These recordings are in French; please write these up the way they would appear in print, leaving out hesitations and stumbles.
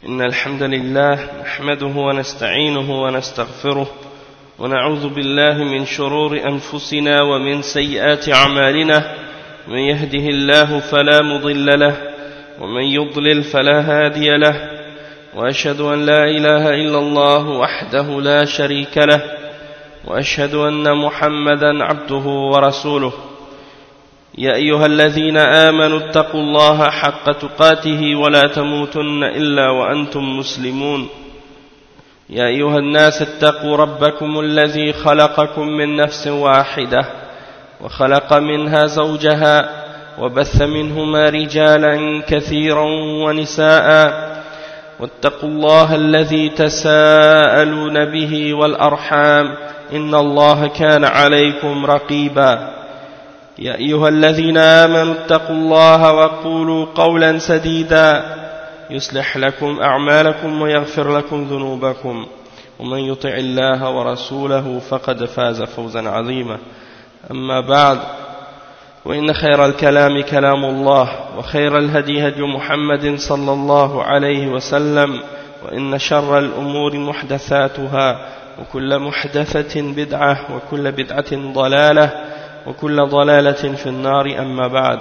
إن الحمد لله نحمده ونستعينه ونستغفره ونعوذ بالله من شرور أنفسنا ومن سيئات أعمالنا من يهده الله فلا مضل له ومن يضلل فلا هادي له وأشهد أن لا إله إلا الله وحده لا شريك له وأشهد أن محمدا عبده ورسوله يا أيها الذين آمنوا اتقوا الله حق تقاته ولا تموتن إلا وأنتم مسلمون يا أيها الناس اتقوا ربكم الذي خلقكم من نفس واحدة وخلق منها زوجها وبث منهما رجالا كثيرا ونساء واتقوا الله الذي تساءلون به والأرحام إن الله كان عليكم رقيبا يا أيها الذين آمنوا اتقوا الله وقولوا قولا سديدا يصلح لكم أعمالكم ويغفر لكم ذنوبكم ومن يطع الله ورسوله فقد فاز فوزا عظيما أما بعد وإن خير الكلام كلام الله وخير الهدي هدي محمد صلى الله عليه وسلم وإن شر الأمور محدثاتها وكل محدثة بدعة وكل بدعة ضلالة وكل ضلالة في النار أما بعد.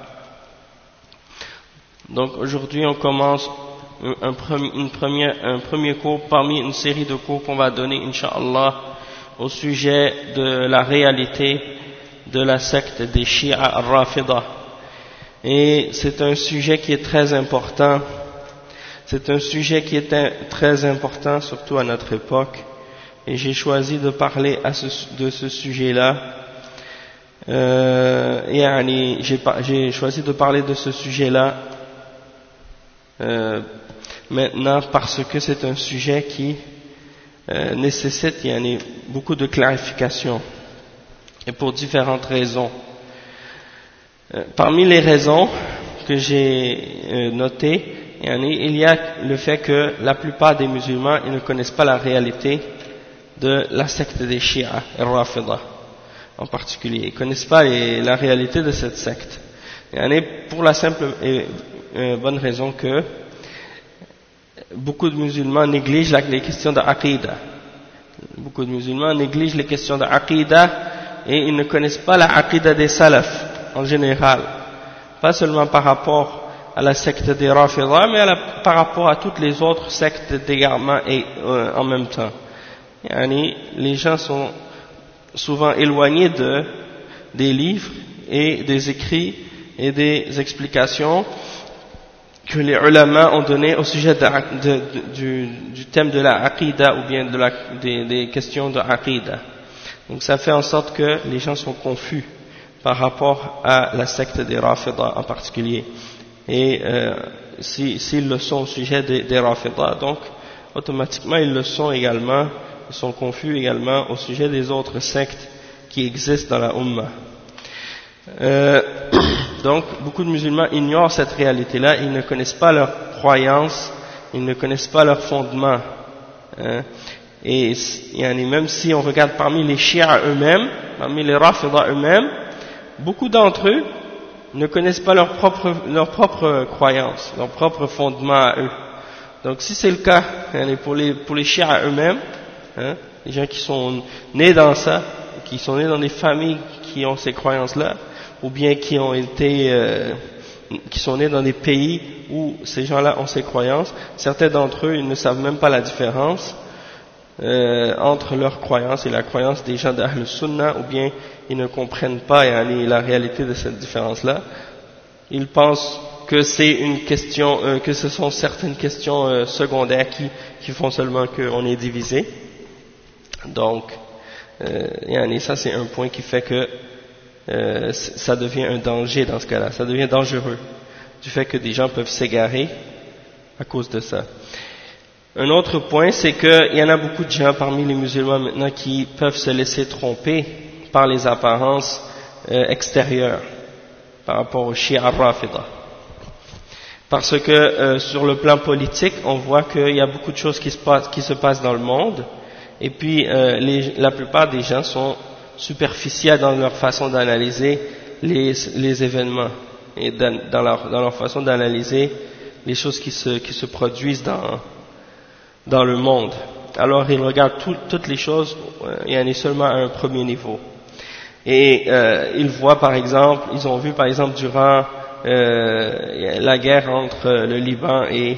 Donc aujourd'hui on commence un premier cours parmi une série de cours qu'on va donner Inch'Allah au sujet de la réalité de la secte des Shia al-Rafida. Et c'est un sujet qui est très important. C'est un sujet qui est très important surtout à notre époque. Et j'ai choisi de parler de ce sujet-là. J'ai choisi de parler de ce sujet-là maintenant parce que c'est un sujet qui nécessite beaucoup de clarification et pour différentes raisons. Parmi les raisons que j'ai notées, il y a le fait que la plupart des musulmans ils ne connaissent pas la réalité de la secte des Shia al-Rafida en particulier. Ils ne connaissent pas la réalité de cette secte. Pour la simple et bonne raison que beaucoup de musulmans négligent les questions de Aqidah. Beaucoup de musulmans négligent les questions de Aqidah et ils ne connaissent pas la Aqidah des Salaf en général. Pas seulement par rapport à la secte des Rafida, mais par rapport à toutes les autres sectes d'égarement et en même temps. Les gens sont souvent éloignés des livres et des écrits et des explications que les ulama ont donné au sujet du thème de la aqidah ou bien des questions de aqidah. Donc ça fait en sorte que les gens sont confus par rapport à la secte des Rafida en particulier. Et s'ils le sont au sujet des Rafida, donc automatiquement ils le sont également. Ils sont confus également au sujet des autres sectes qui existent dans la Ummah. Donc, beaucoup de musulmans ignorent cette réalité-là, ils ne connaissent pas leurs croyances, ils ne connaissent pas leurs fondements. Et même si on regarde parmi les Shia eux-mêmes, parmi les Rafida eux-mêmes, beaucoup d'entre eux ne connaissent pas leurs propres croyances, leurs propres fondements à eux. Donc, si c'est le cas pour les Shia eux-mêmes, les gens qui sont nés dans ça, qui sont nés dans des familles qui ont ces croyances-là, ou bien qui sont nés dans des pays où ces gens-là ont ces croyances, certains d'entre eux, ils ne savent même pas la différence entre leurs croyances et la croyance des gens d'Ahl Sunnah, ou bien ils ne comprennent pas la réalité de cette différence-là. Ils pensent que c'est une question, que ce sont certaines questions secondaires qui font seulement qu'on est divisé. Donc, ça c'est un point qui fait que ça devient un danger dans ce cas-là, ça devient dangereux, du fait que des gens peuvent s'égarer à cause de ça. Un autre point, c'est qu'il y en a beaucoup de gens parmi les musulmans maintenant qui peuvent se laisser tromper par les apparences extérieures par rapport aux Shia al-Rafida. Parce que sur le plan politique, on voit qu'il y a beaucoup de choses qui se passent dans le monde. Et puis la plupart des gens sont superficiels dans leur façon d'analyser les événements et dans leur façon d'analyser les choses qui se produisent dans le monde. Alors ils regardent toutes les choses, il y en a seulement à un premier niveau. Et ils voient par exemple, ils ont vu par exemple durant la guerre entre le Liban et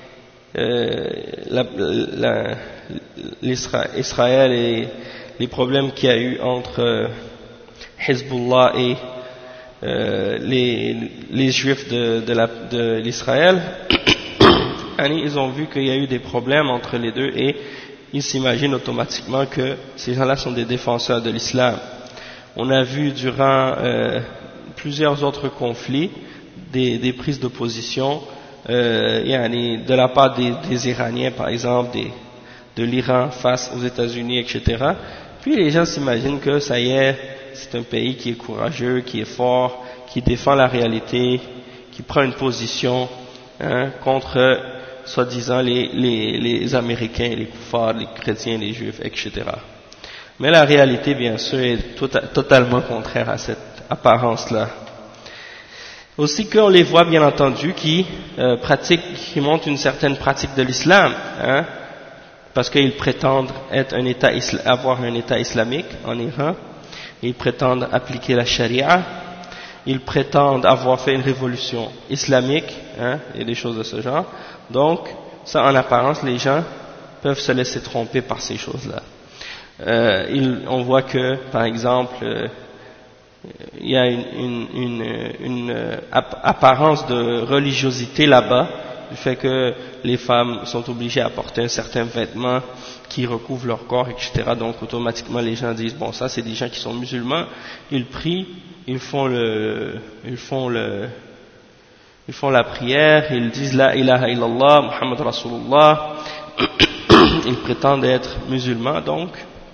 Israël et les problèmes qu'il y a eu entre Hezbollah et les Juifs de l'Israël. Ils ont vu qu'il y a eu des problèmes entre les deux et ils s'imaginent automatiquement que ces gens-là sont des défenseurs de l'islam. On a vu durant plusieurs autres conflits des prises de position de la part des Iraniens par exemple, de l'Iran face aux États-Unis, etc. Puis les gens s'imaginent que ça y est, c'est un pays qui est courageux, qui est fort, qui défend la réalité, qui prend une position contre soi-disant les Américains, les koufars, les chrétiens, les juifs, etc. Mais la réalité, bien sûr, est totalement contraire à cette apparence-là. Aussi qu'on les voit, bien entendu, qui montrent une certaine pratique de l'islam, parce qu'ils prétendent avoir un État islamique en Iran, ils prétendent appliquer la charia, ils prétendent avoir fait une révolution islamique, et des choses de ce genre. Donc, ça, en apparence, les gens peuvent se laisser tromper par ces choses-là. On voit que, par exemple, il y a une apparence de religiosité là-bas, du fait que les femmes sont obligées à porter un certain vêtement qui recouvre leur corps, etc. Donc automatiquement les gens disent bon, ça c'est des gens qui sont musulmans, ils prient, ils font la prière, ils disent la ilaha illallah, Muhammad Rasulullah, ils prétendent être musulmans, donc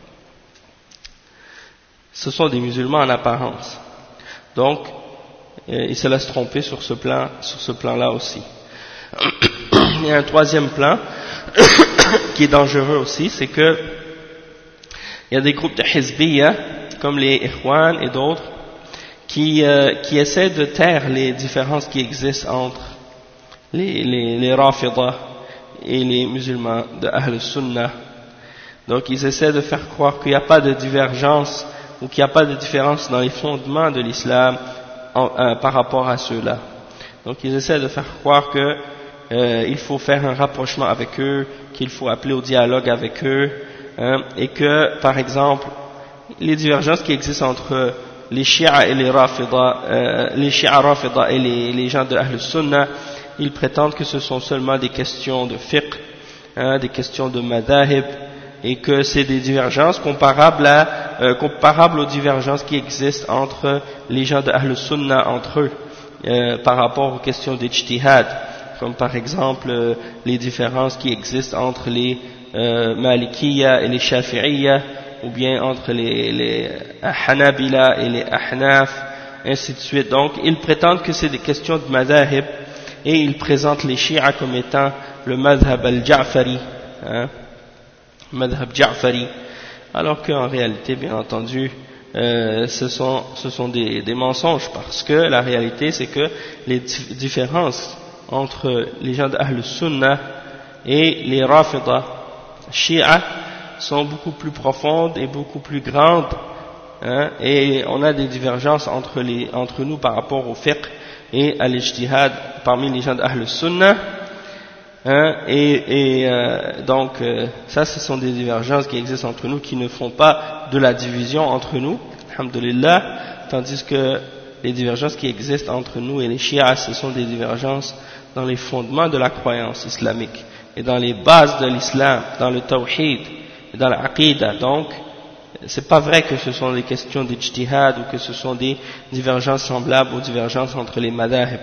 ce sont des musulmans en apparence. Donc ils se laissent tromper sur ce plan-là aussi. Il y a un troisième plan qui est dangereux aussi, c'est que il y a des groupes de Hizbiyya comme les Ikhwan et d'autres qui essaient de taire les différences qui existent entre les Rafida et les musulmans de Ahl Sunnah. Donc ils essaient de faire croire qu'il n'y a pas de divergence ou qu'il n'y a pas de différence dans les fondements de l'islam par rapport à ceux-là. Donc ils essaient de faire croire que il faut faire un rapprochement avec eux, qu'il faut appeler au dialogue avec eux, et que, par exemple, les divergences qui existent entre les Shia et les Rafida, les Shia Rafida et les gens de Ahl Sunnah, ils prétendent que ce sont seulement des questions de fiqh, des questions de madahib, et que c'est des divergences comparables aux divergences qui existent entre les gens de Ahl Sunnah entre eux, par rapport aux questions d'ijtihad, comme par exemple les différences qui existent entre les Malikiyya et les Shafi'iyya, ou bien entre les Hanabila et les Ahnaf, ainsi de suite. Donc ils prétendent que c'est des questions de madhab, et ils présentent les Shia comme étant le madhab al-Ja'fari, madhab Ja'fari, alors qu'en réalité, bien entendu, ce sont des mensonges, parce que la réalité c'est que les différences entre les gens d'Ahl Sunnah et les Rafida Shia sont beaucoup plus profondes et beaucoup plus grandes, et on a des divergences entre nous par rapport au fiqh et à l'ijtihad parmi les gens d'Ahl Sunnah, donc ça, ce sont des divergences qui existent entre nous, qui ne font pas de la division entre nous, alhamdulillah, tandis que les divergences qui existent entre nous et les Shia, ce sont des divergences dans les fondements de la croyance islamique et dans les bases de l'islam, dans le tawhid et dans l'aqidah. Donc c'est pas vrai que ce sont des questions d'ijtihad ou que ce sont des divergences semblables aux divergences entre les madahib.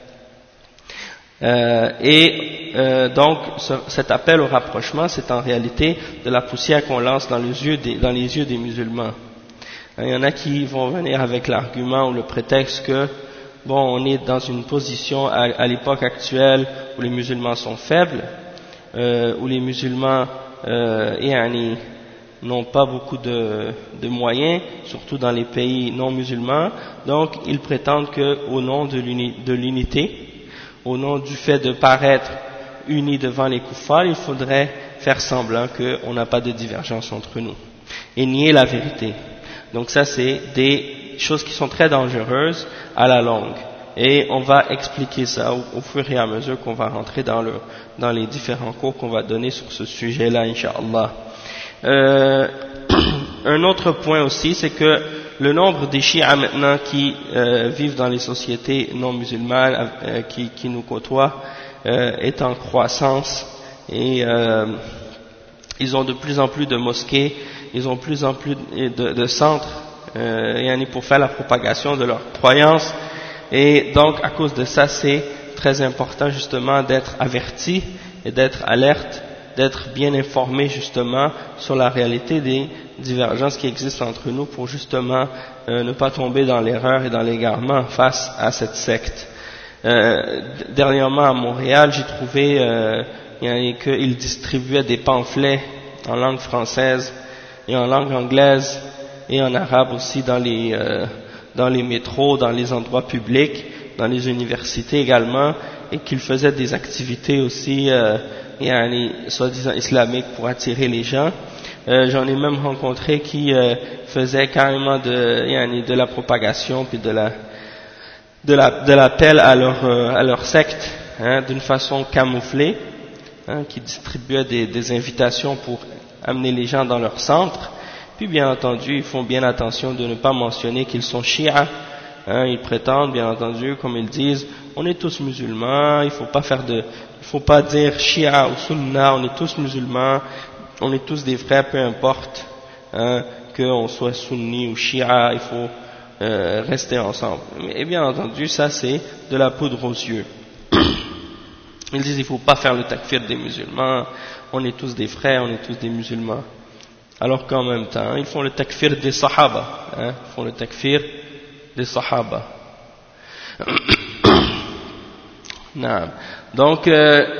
Donc cet appel au rapprochement, c'est en réalité de la poussière qu'on lance dans les yeux des musulmans. Il y en a qui vont venir avec l'argument ou le prétexte que on est dans une position à l'époque actuelle où les musulmans sont faibles, où les musulmans n'ont pas beaucoup de moyens, surtout dans les pays non musulmans. Donc ils prétendent qu'au nom de l'unité, au nom du fait de paraître unis devant les kuffars, il faudrait faire semblant qu'on n'a pas de divergence entre nous et nier la vérité. Donc ça, c'est des choses qui sont très dangereuses à la longue. Et on va expliquer ça au fur et à mesure qu'on va rentrer dans les différents cours qu'on va donner sur ce sujet-là, Inch'Allah. Un autre point aussi, c'est que le nombre des chiites maintenant qui vivent dans les sociétés non musulmanes, qui nous côtoient, est en croissance, et ils ont de plus en plus de mosquées, ils ont de plus en plus de centres pour faire la propagation de leurs croyances, et donc à cause de ça, c'est très important justement d'être averti et d'être alerte, d'être bien informé justement sur la réalité des divergences qui existent entre nous pour justement ne pas tomber dans l'erreur et dans l'égarement face à cette secte. Dernièrement à Montréal, j'ai trouvé qu'ils distribuaient des pamphlets en langue française et en langue anglaise et en arabe aussi dans les métros, dans les endroits publics, dans les universités également, et qu'ils faisaient des activités aussi soi-disant islamiques pour attirer les gens. J'en ai même rencontré qui faisaient carrément de la propagation puis de l'appel à leur secte, d'une façon camouflée, qui distribuaient des invitations pour amener les gens dans leur centre. Puis bien entendu, ils font bien attention de ne pas mentionner qu'ils sont chiites. Ils prétendent, bien entendu, comme ils disent, on est tous musulmans, il faut pas dire shia ou sunna, on est tous musulmans, on est tous des frères, peu importe qu'on soit sunni ou shia, il faut rester ensemble. Et bien entendu, ça c'est de la poudre aux yeux. Ils disent, il faut pas faire le takfir des musulmans, on est tous des frères, on est tous des musulmans. Alors qu'en même temps, ils font le takfir des sahaba, ils font le takfir des sahaba. Donc,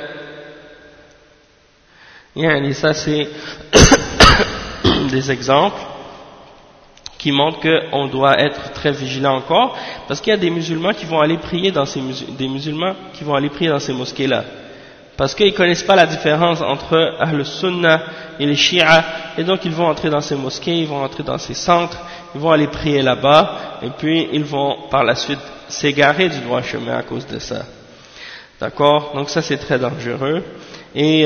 ça c'est des exemples qui montrent qu'on doit être très vigilant encore, parce qu'il y a des musulmans qui vont aller prier dans ces mosquées-là, parce qu'ils connaissent pas la différence entre Ahl Sunnah et les Shia, et donc ils vont entrer dans ces mosquées, ils vont entrer dans ces centres, ils vont aller prier là-bas, et puis ils vont par la suite s'égarer du droit chemin à cause de ça. D'accord? Donc ça c'est très dangereux, et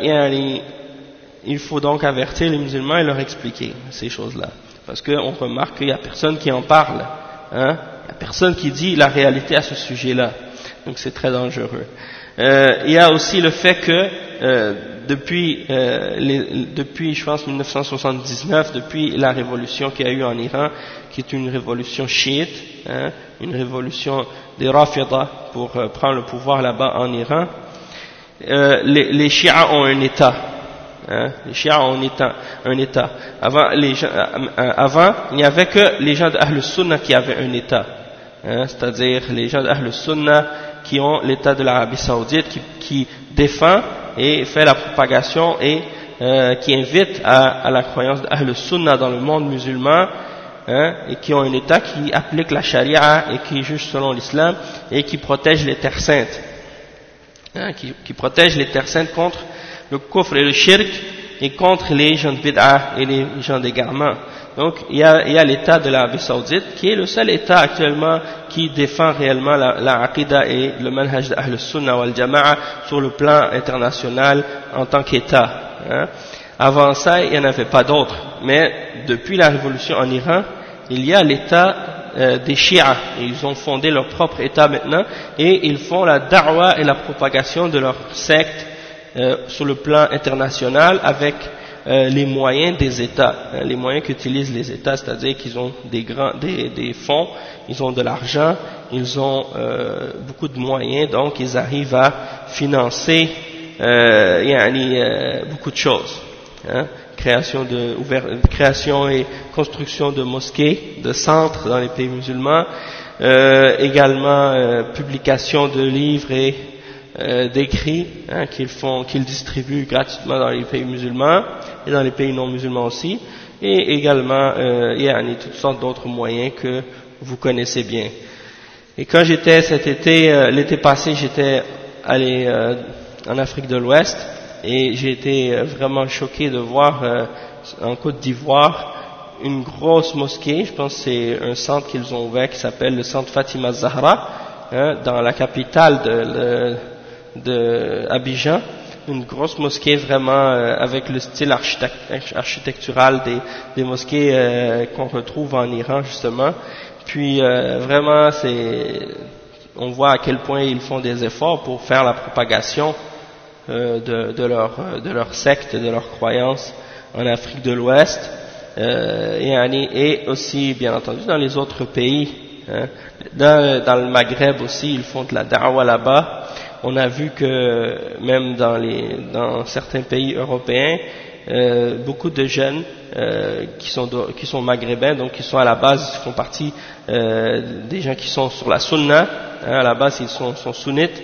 il faut donc avertir les musulmans et leur expliquer ces choses-là, parce qu'on remarque qu'il y a personne qui en parle, il y a personne qui dit la réalité à ce sujet-là, donc c'est très dangereux. Il y a aussi le fait que depuis je pense 1979, depuis la révolution qu'il y a eu en Iran, qui est une révolution chiite, une révolution des Rafida pour prendre le pouvoir là-bas en Iran, les chiites ont un État. Les chiites ont un État. Avant, il n'y avait que les gens d'Ahl Sunnah qui avaient un État, c'est-à-dire les gens d'Ahl Sunnah qui ont l'État de l'Arabie Saoudite, qui défend et fait la propagation et qui invite à la croyance d'Ahl Sunnah dans le monde musulman, et qui ont un État qui applique la charia et qui juge selon l'islam et qui protège les terres saintes, qui protège les terres saintes contre le kufr et le shirk et contre les gens de bid'ah et les gens d'égarement. Donc il y a l'État de l'Arabie Saoudite qui est le seul État actuellement qui défend réellement la aqida et le manhaj d'Ahl Sunnah wal Jama'a sur le plan international en tant qu'État. Avant ça, il n'y en avait pas d'autres. Mais depuis la révolution en Iran, il y a l'État des chiites. Ils ont fondé leur propre État maintenant et ils font la da'wa et la propagation de leur secte sur le plan international avec les moyens des États, les moyens qu'utilisent les États, c'est-à-dire qu'ils ont des fonds, ils ont de l'argent, ils ont beaucoup de moyens, donc ils arrivent à financer beaucoup de choses, création et construction de mosquées, de centres dans les pays musulmans, également publication de livres et d'écrits qu'ils distribuent gratuitement dans les pays musulmans et dans les pays non musulmans aussi, et également il y a toutes sortes d'autres moyens que vous connaissez bien. Et quand j'étais cet été, l'été passé, j'étais allé en Afrique de l'Ouest et j'ai été vraiment choqué de voir en Côte d'Ivoire une grosse mosquée. Je pense que c'est un centre qu'ils ont ouvert qui s'appelle le centre Fatima Zahra, dans la capitale de Abidjan. Une grosse mosquée vraiment avec le style architectural des mosquées qu'on retrouve en Iran justement. Puis vraiment on voit à quel point ils font des efforts pour faire la propagation de leur secte, de leur croyance en Afrique de l'Ouest et aussi bien entendu dans les autres pays. Dans le Maghreb aussi ils font de la da'wa là-bas. On a vu que même dans certains pays européens, beaucoup de jeunes qui sont maghrébins, donc qui sont à la base, font partie des gens qui sont sur la sunna, à la base ils sont sunnites,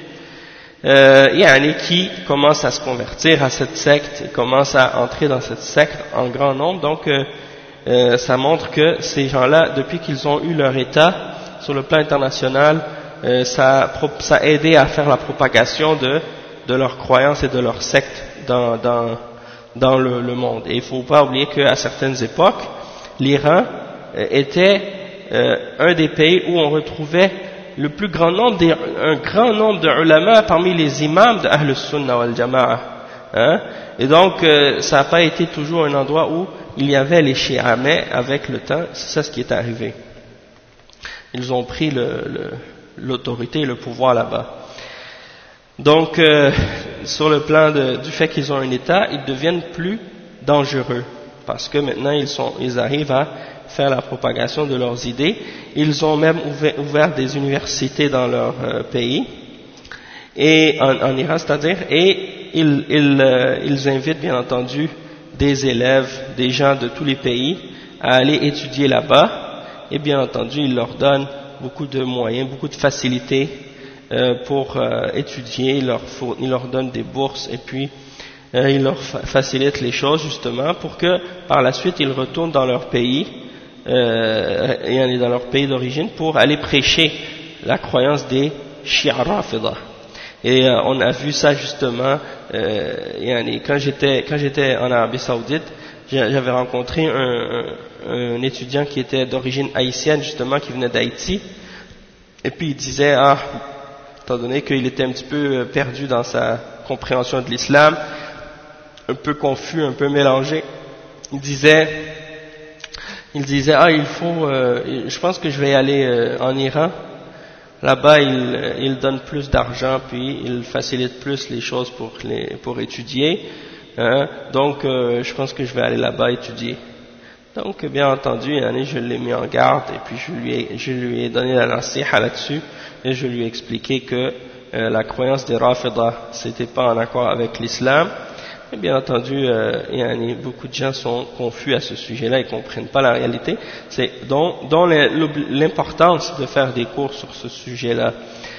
qui commencent à se convertir à cette secte, commencent à entrer dans cette secte en grand nombre. Donc ça montre que ces gens-là, depuis qu'ils ont eu leur état sur le plan international, ça a aidé à faire la propagation de leurs croyances et de leurs sectes dans le monde. Et il ne faut pas oublier qu'à certaines époques, l'Iran était un des pays où on retrouvait un grand nombre de ulama parmi les imams de Ahl Sunnah wal Jama'a. Et donc, ça n'a pas été toujours un endroit où il y avait les chiites, mais avec le temps, c'est ça ce qui est arrivé. Ils ont pris l'autorité et le pouvoir là-bas. Donc, sur le plan du fait qu'ils ont un État, ils deviennent plus dangereux, parce que maintenant ils arrivent à faire la propagation de leurs idées. Ils ont même ouvert des universités dans leur pays, et en Iran, c'est-à-dire, et ils invitent bien entendu des élèves, des gens de tous les pays à aller étudier là-bas, et bien entendu ils leur donnent beaucoup de moyens, beaucoup de facilités pour étudier, ils leur donnent des bourses et puis ils leur facilitent les choses justement pour que par la suite ils retournent dans leur pays, dans leur pays d'origine pour aller prêcher la croyance des Shia Rafida. Et on a vu ça justement quand j'étais en Arabie Saoudite, j'avais rencontré un étudiant qui était d'origine haïtienne justement, qui venait d'Haïti, et puis il disait, étant donné qu'il était un petit peu perdu dans sa compréhension de l'islam, un peu confus, un peu mélangé, il disait je pense que je vais aller en Iran, là-bas ils donnent plus d'argent, puis ils facilitent plus les choses pour étudier, donc je pense que je vais aller là-bas étudier. Donc bien entendu, je l'ai mis en garde et puis je lui ai donné la nasiha là-dessus et je lui ai expliqué que la croyance des Rafida c'était pas en accord avec l'islam. Et bien entendu, beaucoup de gens sont confus à ce sujet-là, ils comprennent pas la réalité. C'est dont l'importance de faire des cours sur ce sujet-là.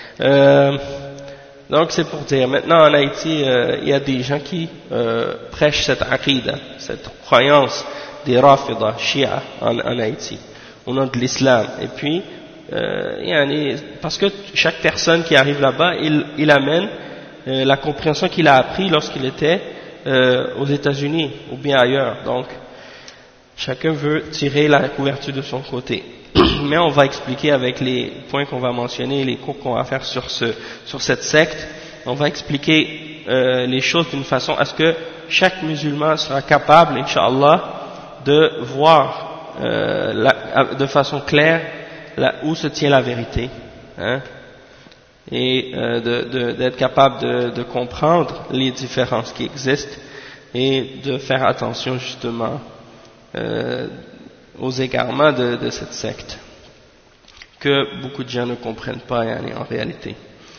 Donc c'est pour dire, maintenant en Haïti, il y a des gens qui prêchent cette aqida, cette croyance des Rafida, Shia en Haïti, au nom de l'islam. Et puis, parce que chaque personne qui arrive là-bas, il amène la compréhension qu'il a appris lorsqu'il était aux États-Unis ou bien ailleurs. Donc, chacun veut tirer la couverture de son côté. Mais on va expliquer avec les points qu'on va mentionner, les cours qu'on va faire sur cette secte, on va expliquer les choses d'une façon à ce que chaque musulman sera capable, Inch'Allah, de voir de façon claire où se tient la vérité, et d'être capable de comprendre les différences qui existent et de faire attention justement aux égarements de cette secte que beaucoup de gens ne comprennent pas en réalité.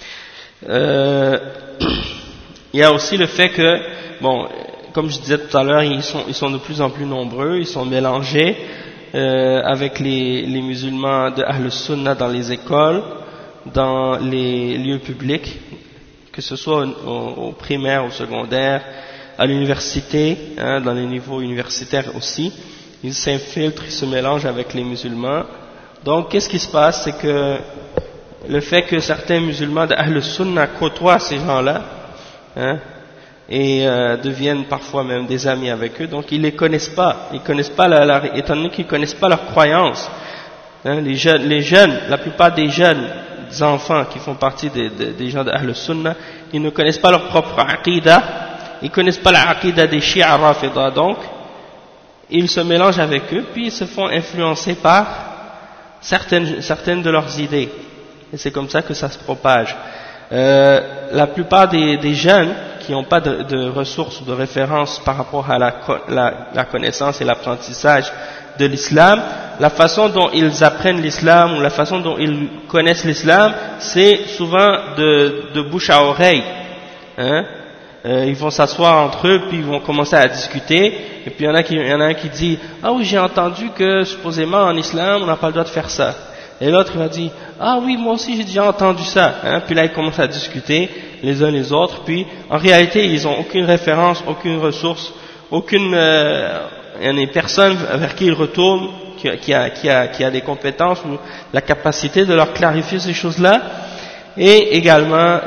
Il y a aussi le fait que, comme je disais tout à l'heure, ils sont de plus en plus nombreux, ils sont mélangés avec les musulmans de Ahl Sunnah dans les écoles, dans les lieux publics, que ce soit au primaire, au secondaire, à l'université, dans les niveaux universitaires aussi. Ils s'infiltrent, ils se mélangent avec les musulmans. Donc, qu'est-ce qui se passe? C'est que le fait que certains musulmans d'Ahl Sunnah côtoient ces gens-là, hein, et deviennent parfois même des amis avec eux, donc ils les connaissent pas, étant donné qu'ils connaissent pas leurs croyances, hein, les jeunes, la plupart des jeunes, des enfants qui font partie des gens d'Ahl Sunnah, ils ne connaissent pas leur propre aqidah, ils connaissent pas la aqidah des Shi'a Rafida, donc ils se mélangent avec eux, puis ils se font influencer par certaines de leurs idées, et c'est comme ça que ça se propage. La plupart des jeunes qui n'ont pas de ressources ou de références par rapport à la connaissance et l'apprentissage de l'islam, la façon dont ils apprennent l'islam ou la façon dont ils connaissent l'islam, c'est souvent de bouche à oreille, hein. Ils vont s'asseoir entre eux, puis ils vont commencer à discuter, et puis il y en a un qui dit « Ah oui, j'ai entendu que supposément en islam on n'a pas le droit de faire ça ». Et l'autre il va dire « Ah oui, moi aussi j'ai déjà entendu ça », hein. Puis là ils commencent à discuter les uns les autres, puis en réalité ils n'ont aucune référence, aucune ressource, aucune personne vers qui ils retournent qui a des compétences ou la capacité de leur clarifier ces choses-là. Et également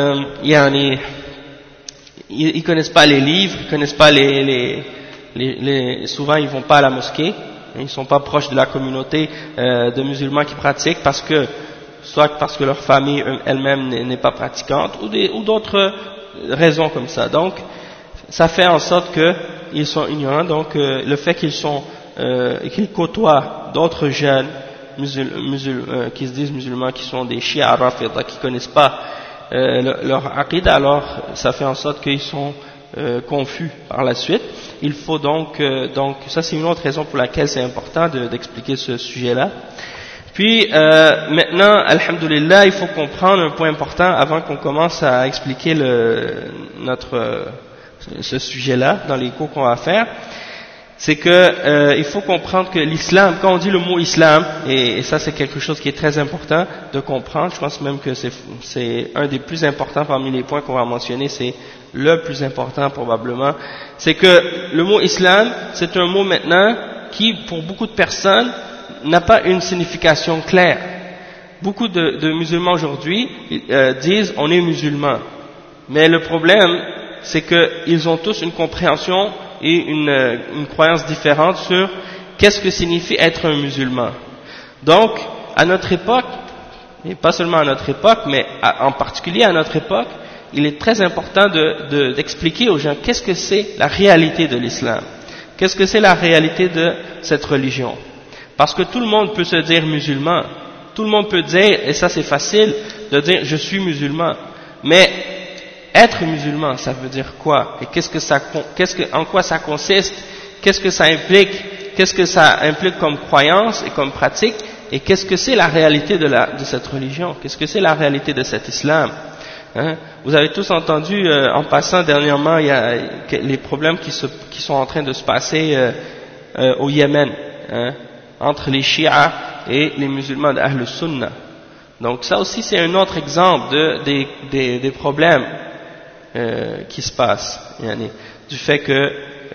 ils connaissent pas les livres, ils connaissent pas souvent ils vont pas à la mosquée, ils sont pas proches de la communauté de musulmans qui pratiquent soit parce que leur famille elle-même n'est pas pratiquante ou d'autres raisons comme ça. Donc ça fait en sorte qu'ils sont ignorants. Donc le fait qu'ils côtoient d'autres jeunes qui se disent musulmans, qui sont des Shi'a Rafida, qui connaissent pas leur aqidah, alors ça fait en sorte qu'ils sont confus par la suite. Il faut donc ça c'est une autre raison pour laquelle c'est important d'expliquer ce sujet-là. Puis maintenant, alhamdoulilah, il faut comprendre un point important avant qu'on commence à expliquer ce sujet-là dans les cours qu'on va faire. C'est que il faut comprendre que l'islam, quand on dit le mot islam, et ça c'est quelque chose qui est très important de comprendre, je pense même que c'est un des plus importants parmi les points qu'on va mentionner, c'est le plus important probablement, c'est que le mot islam, c'est un mot maintenant qui, pour beaucoup de personnes, n'a pas une signification claire. Beaucoup de musulmans aujourd'hui disent on est musulman, mais le problème c'est qu'ils ont tous une compréhension et une croyance différente sur qu'est-ce que signifie être un musulman. Donc, à notre époque, et pas seulement à notre époque, mais en particulier à notre époque, il est très important d'expliquer aux gens qu'est-ce que c'est la réalité de l'islam, qu'est-ce que c'est la réalité de cette religion. Parce que tout le monde peut se dire musulman, tout le monde peut dire, et ça c'est facile, de dire je suis musulman, mais être musulman, ça veut dire quoi? Et en quoi ça consiste? Qu'est-ce que ça implique? Qu'est-ce que ça implique comme croyance et comme pratique? Et qu'est-ce que c'est la réalité de cette religion? Qu'est-ce que c'est la réalité de cet islam? Hein? Vous avez tous entendu, en passant dernièrement, il y a les problèmes qui sont en train de se passer au Yémen, hein, entre les Shi'a et les musulmans d'Ahl Sunnah. Donc ça aussi c'est un autre exemple des problèmes qui se passe, du fait que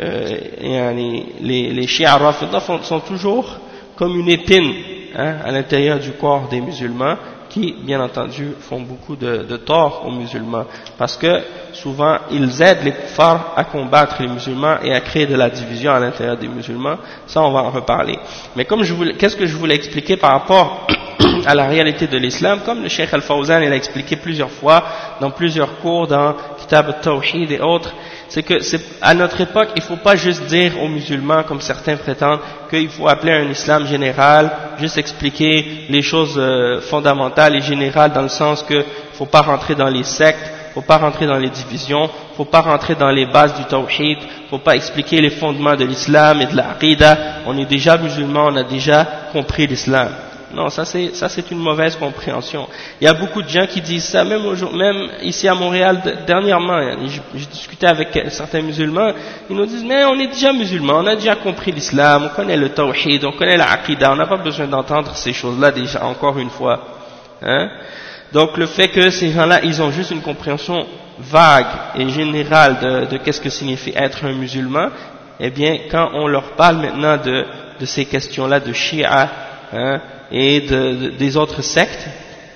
les Shi'a Rafida sont toujours comme une épine, hein, à l'intérieur du corps des musulmans, qui bien entendu font beaucoup de tort aux musulmans, parce que souvent ils aident les kuffars à combattre les musulmans et à créer de la division à l'intérieur des musulmans. Ça on va en reparler. Mais qu'est-ce que je voulais expliquer par rapport à la réalité de l'islam, comme le Cheikh Al-Fawzan il a expliqué plusieurs fois dans plusieurs cours, dans Kitab al-Tawhid et autres, c'est que à notre époque il ne faut pas juste dire aux musulmans, comme certains prétendent, qu'il faut appeler un islam général, juste expliquer les choses fondamentales et générales, dans le sens que il ne faut pas rentrer dans les sectes, il ne faut pas rentrer dans les divisions, il ne faut pas rentrer dans les bases du tawhid, il ne faut pas expliquer les fondements de l'islam et de la aqidah. On est déjà musulman, on a déjà compris l'islam. Non, ça c'est une mauvaise compréhension. Il y a beaucoup de gens qui disent ça, même ici à Montréal dernièrement. J'ai discuté avec certains musulmans, ils nous disent mais on est déjà musulmans, on a déjà compris l'islam, on connaît le tawhid, on connaît la aqidah, on n'a pas besoin d'entendre ces choses-là déjà encore une fois. Hein? Donc le fait que ces gens-là, ils ont juste une compréhension vague et générale de qu'est-ce que signifie être un musulman, eh bien quand on leur parle maintenant de ces questions-là de Shia, hein, et des autres sectes,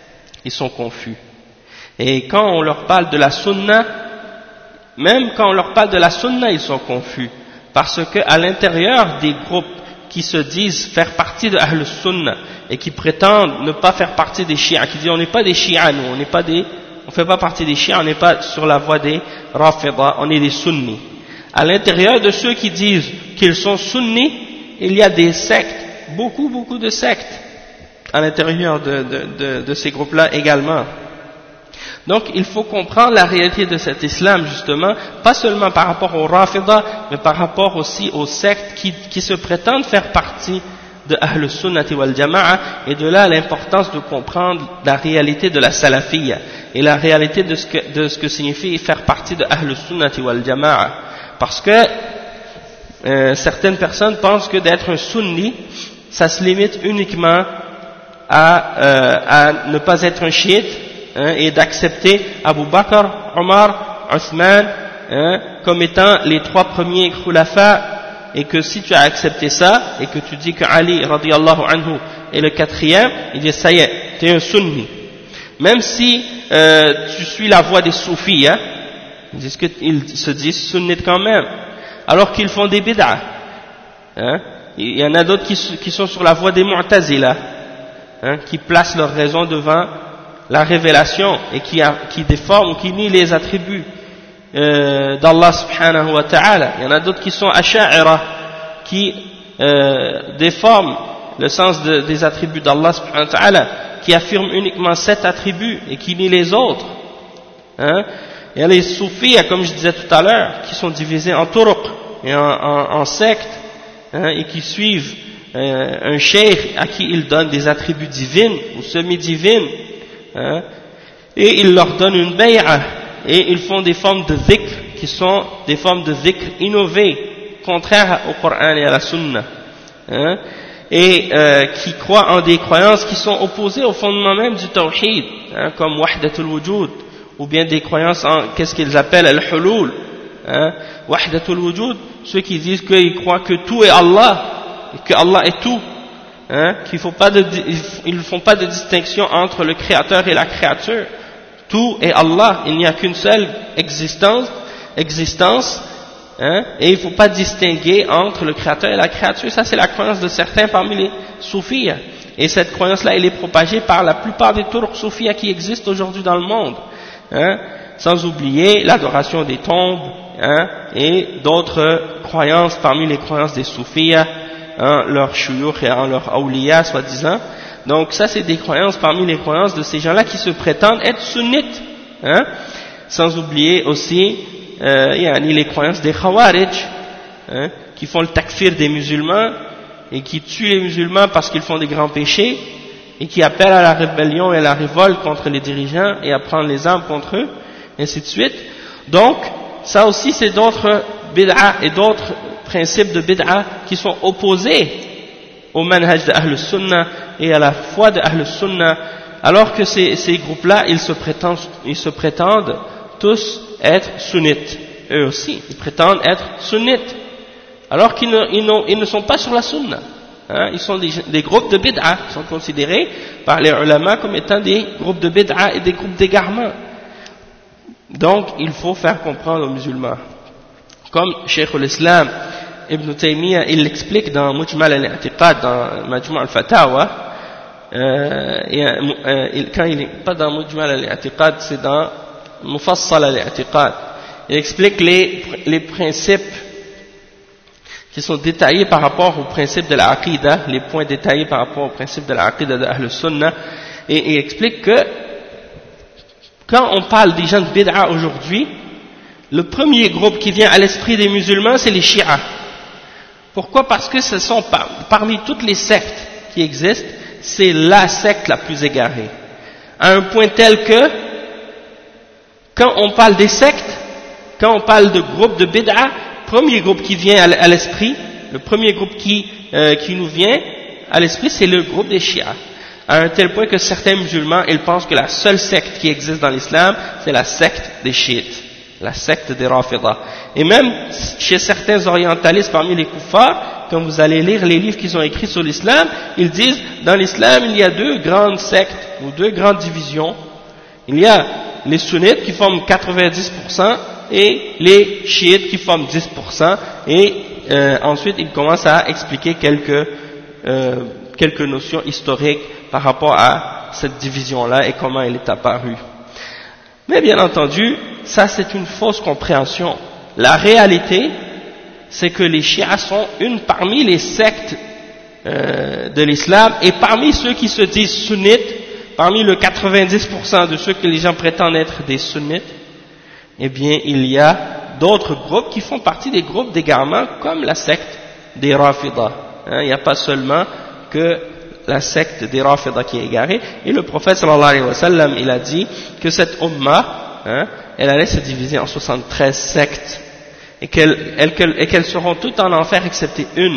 ils sont confus. Et quand on leur parle de la sunna, même quand on leur parle de la sunna, ils sont confus. Parce qu'à l'intérieur des groupes qui se disent faire partie de Ahl Sunna et qui prétendent ne pas faire partie des chiites, qui disent on n'est pas des chiites, nous, on ne fait pas partie des chiites, on n'est pas sur la voie des Rafida, on est des sunnis. À l'intérieur de ceux qui disent qu'ils sont sunnis, il y a des sectes, beaucoup de sectes à l'intérieur de ces groupes-là également. Donc il faut comprendre la réalité de cet islam justement, pas seulement par rapport aux Rafida, mais par rapport aussi aux sectes qui se prétendent faire partie de Ahl Sunnati wal Jama'a, et de là l'importance de comprendre la réalité de la Salafiyya et la réalité de ce que signifie faire partie de Ahl Sunnati wal Jama'a. Parce que certaines personnes pensent que d'être un sunni, ça se limite uniquement à ne pas être un chiite, et d'accepter Abu Bakr, Omar, Othman comme étant les trois premiers khulafa, et que si tu as accepté ça et que tu dis que Ali radiyallahu anhu est le quatrième, il dit ça y est, tu es un sunni. Même si tu suis la voie des soufis, ils se disent sunnites quand même, alors qu'ils font des bid'ah. Il y en a d'autres qui sont sur la voie des mu'tazila, qui placent leur raison devant la révélation et qui déforment ou qui nient les attributs d'Allah subhanahu wa ta'ala. Il y en a d'autres qui sont asha'ira, qui déforment le sens des attributs d'Allah subhanahu wa ta'ala, qui affirment uniquement 7 attributs et qui nient les autres. Il y a les soufis, comme je disais tout à l'heure, qui sont divisés en turuq et en sectes, et qui suivent un cheikh à qui ils donnent des attributs divines ou semi-divines, et ils leur donnent une bay'a, et ils font des formes de dhikr qui sont des formes de dhikr innovées, contraires au Coran et à la Sunna, et qui croient en des croyances qui sont opposées au fondement même du tawhid, comme wahdatul wujud, ou bien des croyances en qu'est-ce qu'ils appellent al-hulul, wahdatul wujud, ceux qui disent qu'ils croient que tout est Allah, et que Allah est tout, ils ne font pas de distinction entre le créateur et la créature. Tout est Allah, il n'y a qu'une seule existence, et il ne faut pas distinguer entre le créateur et la créature. Ça, c'est la croyance de certains parmi les soufis, et cette croyance-là, elle est propagée par la plupart des turuq soufis qui existent aujourd'hui dans le monde, sans oublier l'adoration des tombes, et d'autres croyances parmi les croyances des soufis, leurs shuyukh et leurs awliya soi-disant. Donc ça, c'est des croyances parmi les croyances de ces gens-là qui se prétendent être sunnites, sans oublier aussi les croyances des khawarij, qui font le takfir des musulmans et qui tuent les musulmans parce qu'ils font des grands péchés, et qui appellent à la rébellion et à la révolte contre les dirigeants et à prendre les armes contre eux, et ainsi de suite. Donc ça aussi, c'est d'autres bid'a et d'autres principes de bid'a qui sont opposés au manhaj de Ahl Sunnah et à la foi de Ahl Sunnah, alors que ces groupes-là, ils se prétendent tous être sunnites. Eux aussi, ils prétendent être sunnites, alors qu'ils ne sont pas sur la Sunnah. Ils sont des groupes de bid'a, ils sont considérés par les ulama comme étant des groupes de bid'a et des groupes d'égarement. Donc, il faut faire comprendre aux musulmans. Comme Cheikh al-Islam Ibn Taymiyyah, il l'explique dans Mujmal al-I'tiqad, dans Majmu' al-Fatawa, quand il n'est pas dans Mujmal al-I'tiqad, c'est dans Mufassal al-I'tiqad. Il explique les principes qui sont détaillés par rapport aux principes de la Aqidah, les points détaillés par rapport aux principes de la Aqidah de Ahl Sunnah, et il explique que quand on parle des gens de bid'a aujourd'hui, le premier groupe qui vient à l'esprit des musulmans, c'est les chiites. Pourquoi? Parce que ce sont parmi toutes les sectes qui existent, c'est la secte la plus égarée. À un point tel que, quand on parle des sectes, quand on parle de groupes de bid'a, le premier groupe qui vient à l'esprit, le premier groupe qui nous vient à l'esprit, c'est le groupe des chiites. À un tel point que certains musulmans, ils pensent que la seule secte qui existe dans l'islam, c'est la secte des chiites, la secte des Rafida. Et même chez certains orientalistes parmi les kuffars, quand vous allez lire les livres qui sont écrits sur l'islam, ils disent, dans l'islam, il y a deux grandes sectes, ou deux grandes divisions. Il y a les sunnites qui forment 90%, et les chiites qui forment 10%, et ensuite ils commencent à expliquer quelques notions historiques par rapport à cette division-là et comment elle est apparue. Mais bien entendu, ça c'est une fausse compréhension. La réalité, c'est que les chiites sont une parmi les sectes de l'islam, et parmi ceux qui se disent sunnites, parmi le 90% de ceux que les gens prétendent être des sunnites, eh bien il y a d'autres groupes qui font partie des groupes d'égarement comme la secte des Rafida. Il n'y a pas seulement que la secte des Rafida qui est égarée, et le prophète sallallahu alayhi wa sallam, il a dit que cette umma, elle allait se diviser en 73 sectes, et qu'elles seront toutes en enfer excepté une.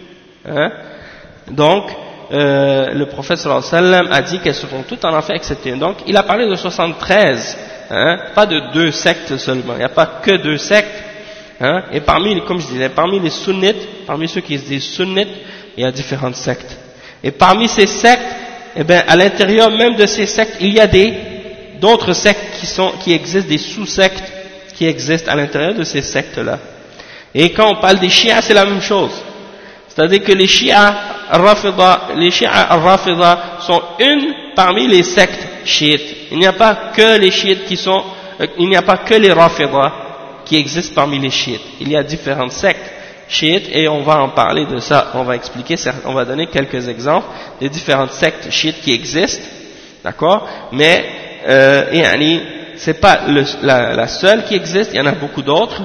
Donc, le prophète sallallahu alayhi wa sallam a dit qu'elles seront toutes en enfer excepté une. Donc, il a parlé de 73, pas de deux sectes seulement, il n'y a pas que deux sectes. Et parmi, comme je disais, parmi les sunnites, parmi ceux qui se disent sunnites, il y a différentes sectes. Et parmi ces sectes, eh bien, à l'intérieur même de ces sectes, il y a d'autres sectes qui existent, des sous-sectes qui existent à l'intérieur de ces sectes-là. Et quand on parle des chiites, c'est la même chose. C'est-à-dire que les chiites al-Rafida sont une parmi les sectes chiites. Il n'y a pas que les chiites il n'y a pas que les Rafida qui existent parmi les chiites. Il y a différentes sectes chiites, et on va en parler de ça, on va expliquer, on va donner quelques exemples des différentes sectes chiites qui existent, d'accord, mais c'est pas la seule qui existe, il y en a beaucoup d'autres.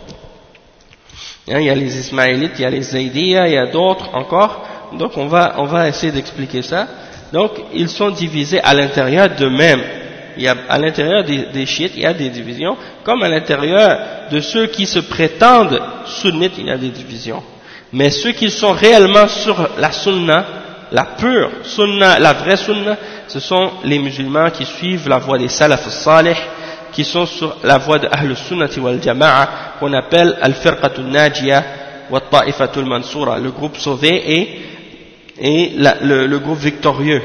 Il y a les Ismaélites, il y a les Zaydiyya, il y a d'autres encore, donc on va essayer d'expliquer ça. Donc ils sont divisés à l'intérieur d'eux-mêmes. À l'intérieur des chiites, il y a des divisions, comme à l'intérieur de ceux qui se prétendent sunnites, il y a des divisions. Mais ceux qui sont réellement sur la sunna, la pure sunna, la vraie sunna, ce sont les musulmans qui suivent la voie des salaf salih, qui sont sur la voie de Ahl sunnati wal jama'a, qu'on appelle al-firqatul najiyah wa ta'ifatul mansura, le groupe sauvé et le groupe victorieux.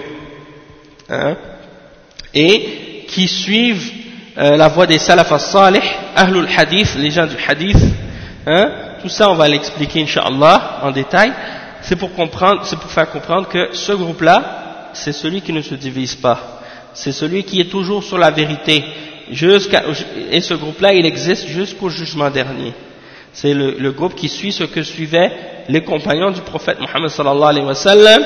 Et qui suivent la voie des salaf as-salih, ahlul hadith, les gens du hadith, tout ça on va l'expliquer incha'Allah en détail. C'est pour faire comprendre que ce groupe-là, c'est celui qui ne se divise pas, c'est celui qui est toujours sur la vérité, et ce groupe-là il existe jusqu'au jugement dernier. C'est le groupe qui suit ce que suivaient les compagnons du prophète Muhammad sallallahu alayhi wa sallam,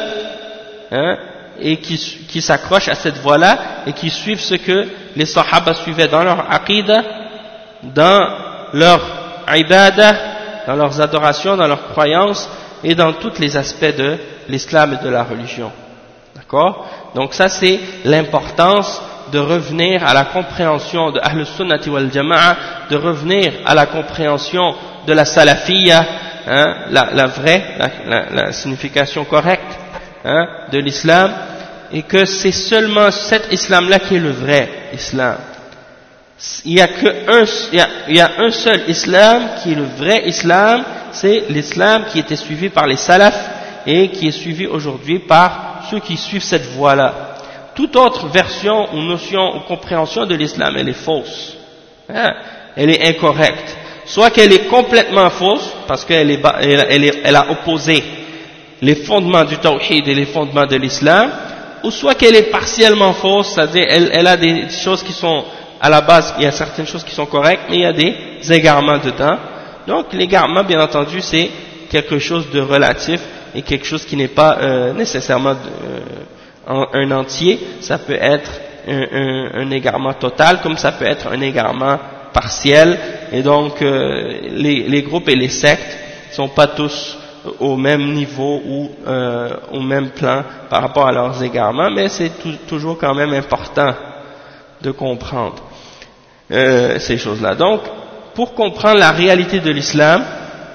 et qui s'accrochent à cette voie-là et qui suivent ce que les sahaba suivaient dans leur aqidah, dans leur ibadah, dans leurs adorations, dans leurs croyances et dans tous les aspects de l'islam et de la religion. D'accord? Donc ça c'est l'importance de revenir à la compréhension de Ahl Sunnati wal Jama'a, de revenir à la compréhension de la salafiyya, la vraie, la signification correcte de l'islam, et que c'est seulement cet islam-là qui est le vrai islam. Il y a un seul islam qui est le vrai islam, c'est l'islam qui était suivi par les salafs et qui est suivi aujourd'hui par ceux qui suivent cette voie-là. Toute autre version ou notion ou compréhension de l'islam, elle est fausse, elle est incorrecte. Soit qu'elle est complètement fausse parce qu'elle a opposé les fondements du tawhid et les fondements de l'islam, ou soit qu'elle est partiellement fausse, c'est-à-dire elle a des choses qui sont, à la base, il y a certaines choses qui sont correctes, mais il y a des égarements dedans. Donc l'égarement, bien entendu, c'est quelque chose de relatif et quelque chose qui n'est pas nécessairement un entier. Ça peut être un égarement total, comme ça peut être un égarement partiel, et donc les groupes et les sectes ne sont pas tous au même niveau ou au même plan par rapport à leurs égarements, mais c'est toujours quand même important de comprendre ces choses-là. Donc, pour comprendre la réalité de l'islam,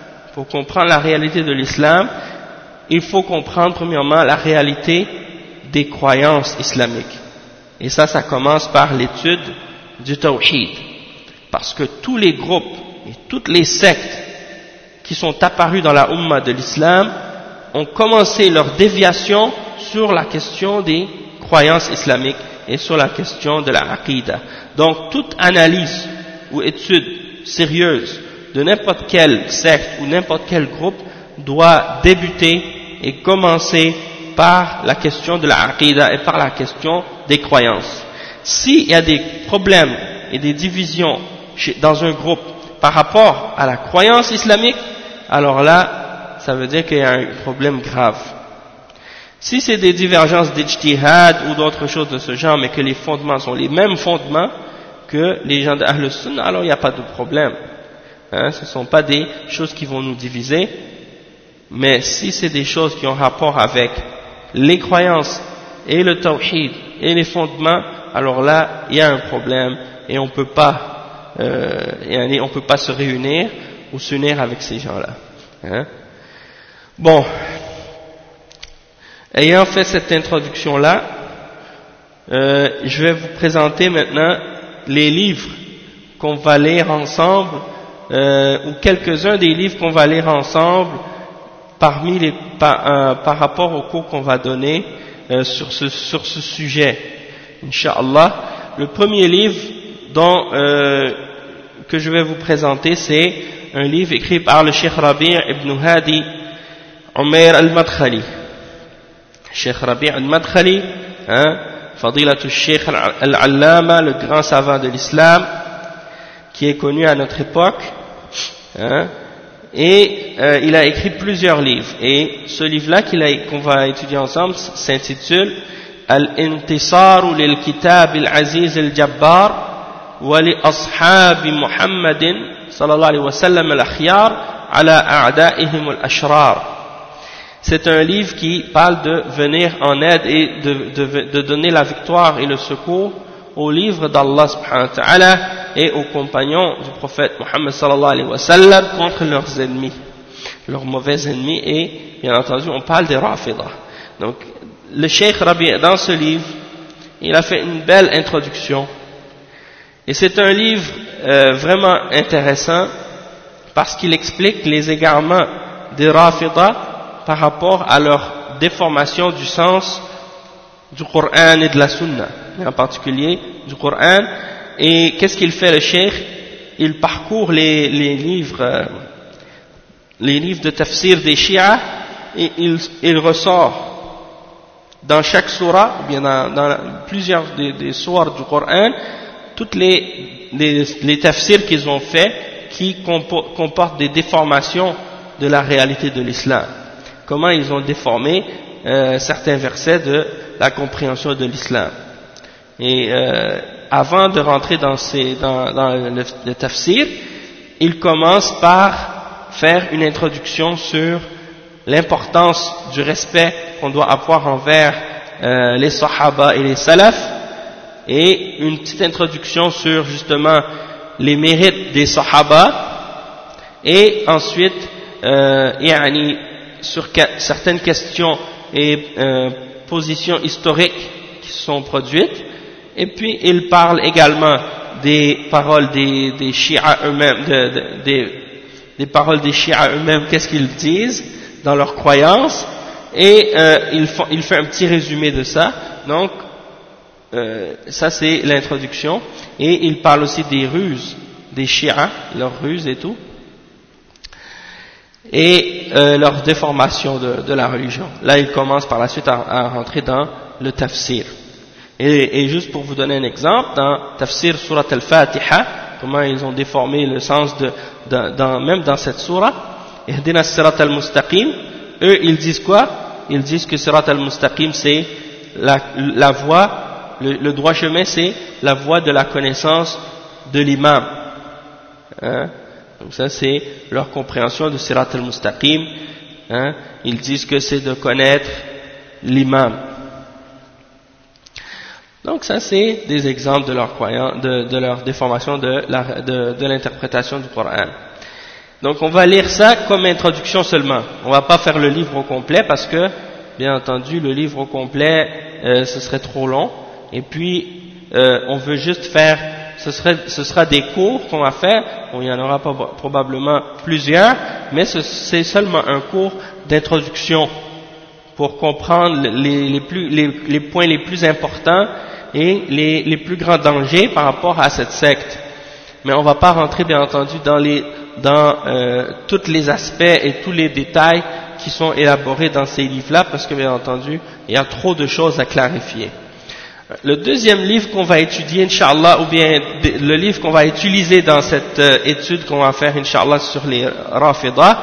il faut comprendre premièrement la réalité des croyances islamiques. Et ça commence par l'étude du tawhid. Parce que tous les groupes et toutes les sectes qui sont apparus dans la Ummah de l'islam ont commencé leur déviation sur la question des croyances islamiques et sur la question de la aqidah. Donc toute analyse ou étude sérieuse de n'importe quelle secte ou n'importe quel groupe doit débuter et commencer par la question de la aqidah et par la question des croyances. S'il y a des problèmes et des divisions dans un groupe par rapport à la croyance islamique, alors là, ça veut dire qu'il y a un problème grave. Si c'est des divergences d'ijtihad ou d'autres choses de ce genre, mais que les fondements sont les mêmes fondements que les gens d'Ahl Sunnah, alors il n'y a pas de problème. Hein, ce ne sont pas des choses qui vont nous diviser, mais si c'est des choses qui ont rapport avec les croyances et le tawhid et les fondements, alors là, il y a un problème et on peut pas se réunir ou s'unir avec ces gens-là. Hein? Bon, ayant fait cette introduction-là, je vais vous présenter maintenant les livres qu'on va lire ensemble, ou quelques-uns des livres qu'on va lire ensemble par rapport au cours qu'on va donner sur ce sujet, Inch'Allah. Le premier livre que je vais vous présenter, c'est un livre écrit par le Cheikh Rabi' ibn Hadi Umair al-Madkhali. Cheikh Rabi' al-Madkhali, hein, Fadilatul Cheikh al-Allama, le grand savant de l'islam, qui est connu à notre époque, hein, et il a écrit plusieurs livres. Et ce livre-là qu'on va étudier ensemble s'intitule Al-Intisaru lil-Kitab al-Aziz al-Jabbar wa li ashabi Muhammadin sallallahu alayhi wa sallam al-akhyar ala a'da'ihim al-ashrar. C'est un livre qui parle de venir en aide et de donner la victoire et le secours au livre d'Allah subhanahu wa ta'ala et aux compagnons du prophète Muhammad sallallahu alayhi wa sallam contre leurs ennemis, leurs mauvais ennemis, et bien entendu on parle des Rafidah. Donc le Cheikh Rabi' dans ce livre, il a fait une belle introduction et c'est un livre vraiment intéressant parce qu'il explique les égarements des Rafidah par rapport à leur déformation du sens du Coran et de la Sunna, en particulier du Coran. Et qu'est-ce qu'il fait le Cheikh? Il parcourt les livres de tafsir des Shia et il ressort dans chaque surah, ou bien dans plusieurs des surahs du Coran, toutes les tafsirs qu'ils ont fait qui comportent des déformations de la réalité de l'islam. Comment ils ont déformé certains versets de la compréhension de l'islam. Et avant de rentrer dans le tafsir, il commence par faire une introduction sur l'importance du respect qu'on doit avoir envers les sahaba et les salafs, et une petite introduction sur justement les mérites des sahaba, et ensuite sur certaines questions et positions historiques qui sont produites. Et puis il parle également des paroles des Shia eux-mêmes, des paroles des Shia eux-mêmes, qu'est-ce qu'ils disent dans leurs croyances, et il fait un petit résumé de ça. Donc ça c'est l'introduction, et il parle aussi des ruses des Shia, leurs ruses et tout, et leur déformation de la religion. Là il commence par la suite à rentrer dans le tafsir. Et juste pour vous donner un exemple, dans Tafsir Surat al-Fatiha, comment ils ont déformé le sens même dans cette surah, Ihdina Sirat al-Mustaqim, eux ils disent quoi? Ils disent que Sirat al-Mustaqim c'est la voie, le droit chemin, c'est la voie de la connaissance de l'imam. Hein? Donc ça c'est leur compréhension de Sirat al-Mustaqim. Hein? Ils disent que c'est de connaître l'imam. Donc ça c'est des exemples de leur croyance, de leur déformation de l'interprétation du Coran. Donc on va lire ça comme introduction seulement. On va pas faire le livre au complet parce que, bien entendu, le livre au complet ce serait trop long. Et puis on veut juste faire ce sera des cours qu'on va faire. Bon, il y en aura probablement plusieurs, mais c'est seulement un cours d'introduction pour comprendre les points les plus importants et les plus grands dangers par rapport à cette secte. Mais on ne va pas rentrer bien entendu dans tous les aspects et tous les détails qui sont élaborés dans ces livres-là, parce que bien entendu, il y a trop de choses à clarifier. Le deuxième livre qu'on va étudier, Inch'Allah, ou bien le livre qu'on va utiliser dans cette étude qu'on va faire, Inch'Allah, sur les Rafidah,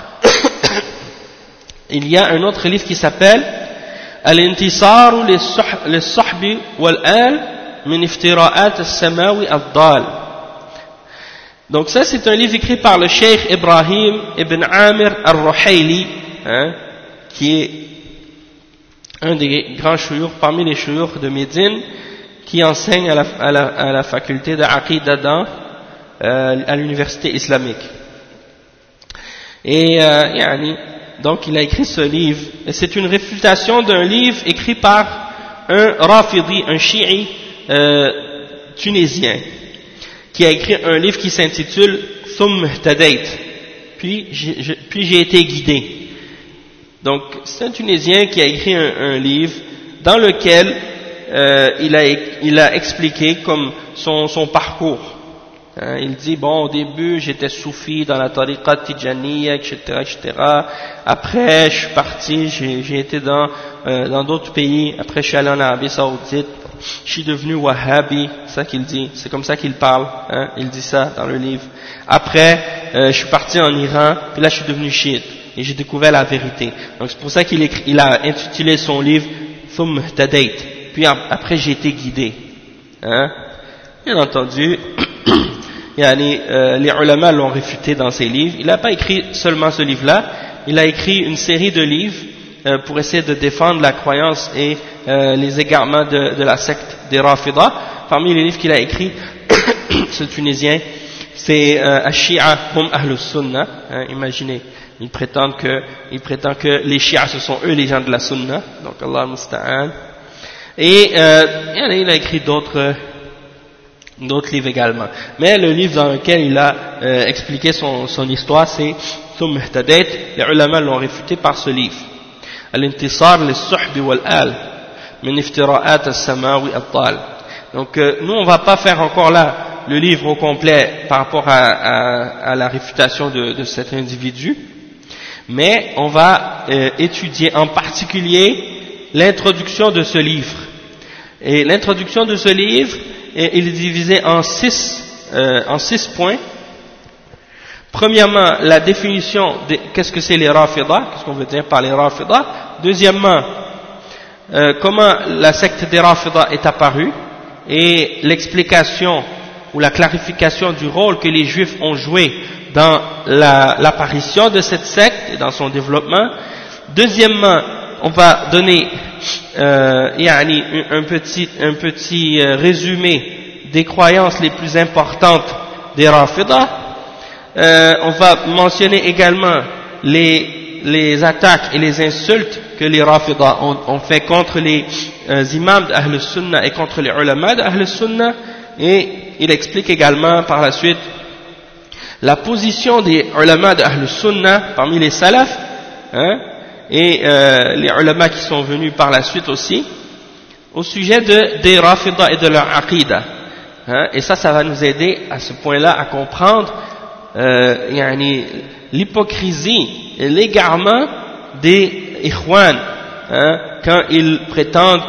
il y a un autre livre qui s'appelle Al-Intisar lis-Sahbi wal-Al min iftira'at as-Samawi ad-Dal. Donc ça, c'est un livre écrit par le Cheikh Ibrahim ibn Amir al-Ruhayli, qui est un des grands chouyours parmi les chouyours de Médine, qui enseigne à la faculté de Aqidah à l'université islamique. Et donc il a écrit ce livre, et c'est une réfutation d'un livre écrit par un Rafidi, un chi'i tunisien, qui a écrit un livre qui s'intitule Thumma Ihtadayt, puis j'ai été guidé. Donc c'est un Tunisien qui a écrit un livre dans lequel il a expliqué comme son parcours. Il dit, bon, au début j'étais soufi dans la tariqa Tijaniya, etc., etc. Après je suis parti, j'ai été dans d'autres pays. Après je suis allé en Arabie Saoudite. Je suis devenu Wahhabi, c'est ça qu'il dit, c'est comme ça qu'il parle, il dit ça dans le livre. Après, je suis parti en Iran, puis là je suis devenu chiite, et j'ai découvert la vérité. Donc c'est pour ça qu'il a intitulé son livre Thumma Ihtadayt, puis après j'ai été guidé. Bien entendu, les ulama l'ont réfuté dans ses livres. Il n'a pas écrit seulement ce livre-là, il a écrit une série de livres pour essayer de défendre la croyance et les égarements de la secte des Rafidah. Parmi les livres qu'il a écrits, ce Tunisien, c'est Ash-Shi'a hum Ahlus Sunnah. Imaginez, il prétend que les Shi'a ce sont eux les gens de la Sunna. Donc Allah musta'an. Et il a écrit d'autres livres également. Mais le livre dans lequel il a expliqué son histoire, c'est Thumma Ihtadayt. Les ulama l'ont réfuté par ce livre. Al-Intisar lis-Sahbi wal-Al min iftira'at as-Samawi ad-Dal. Donc nous on va pas faire encore là le livre au complet par rapport à la réfutation de cet individu, mais on va étudier en particulier l'introduction de ce livre. Et l'introduction de ce livre, il est divisé en six points. Premièrement, la définition de qu'est-ce que c'est les Rafidah, qu'est-ce qu'on veut dire par les Rafidah. Deuxièmement, comment la secte des Rafidah est apparue et l'explication ou la clarification du rôle que les Juifs ont joué dans l'apparition de cette secte et dans son développement. Deuxièmement, on va donner un petit résumé des croyances les plus importantes des Rafidah. On va mentionner également les attaques et les insultes que les Rafidah ont fait contre les imams d'Ahl Sunnah et contre les ulama d'Ahl Sunnah, et il explique également par la suite la position des ulama d'Ahl Sunnah parmi les salafs, et les ulama qui sont venus par la suite aussi au sujet des Rafidah et de leur aqidah, et ça va nous aider à ce point-là à comprendre l'hypocrisie et l'égarement des Ikhwan, quand ils prétendent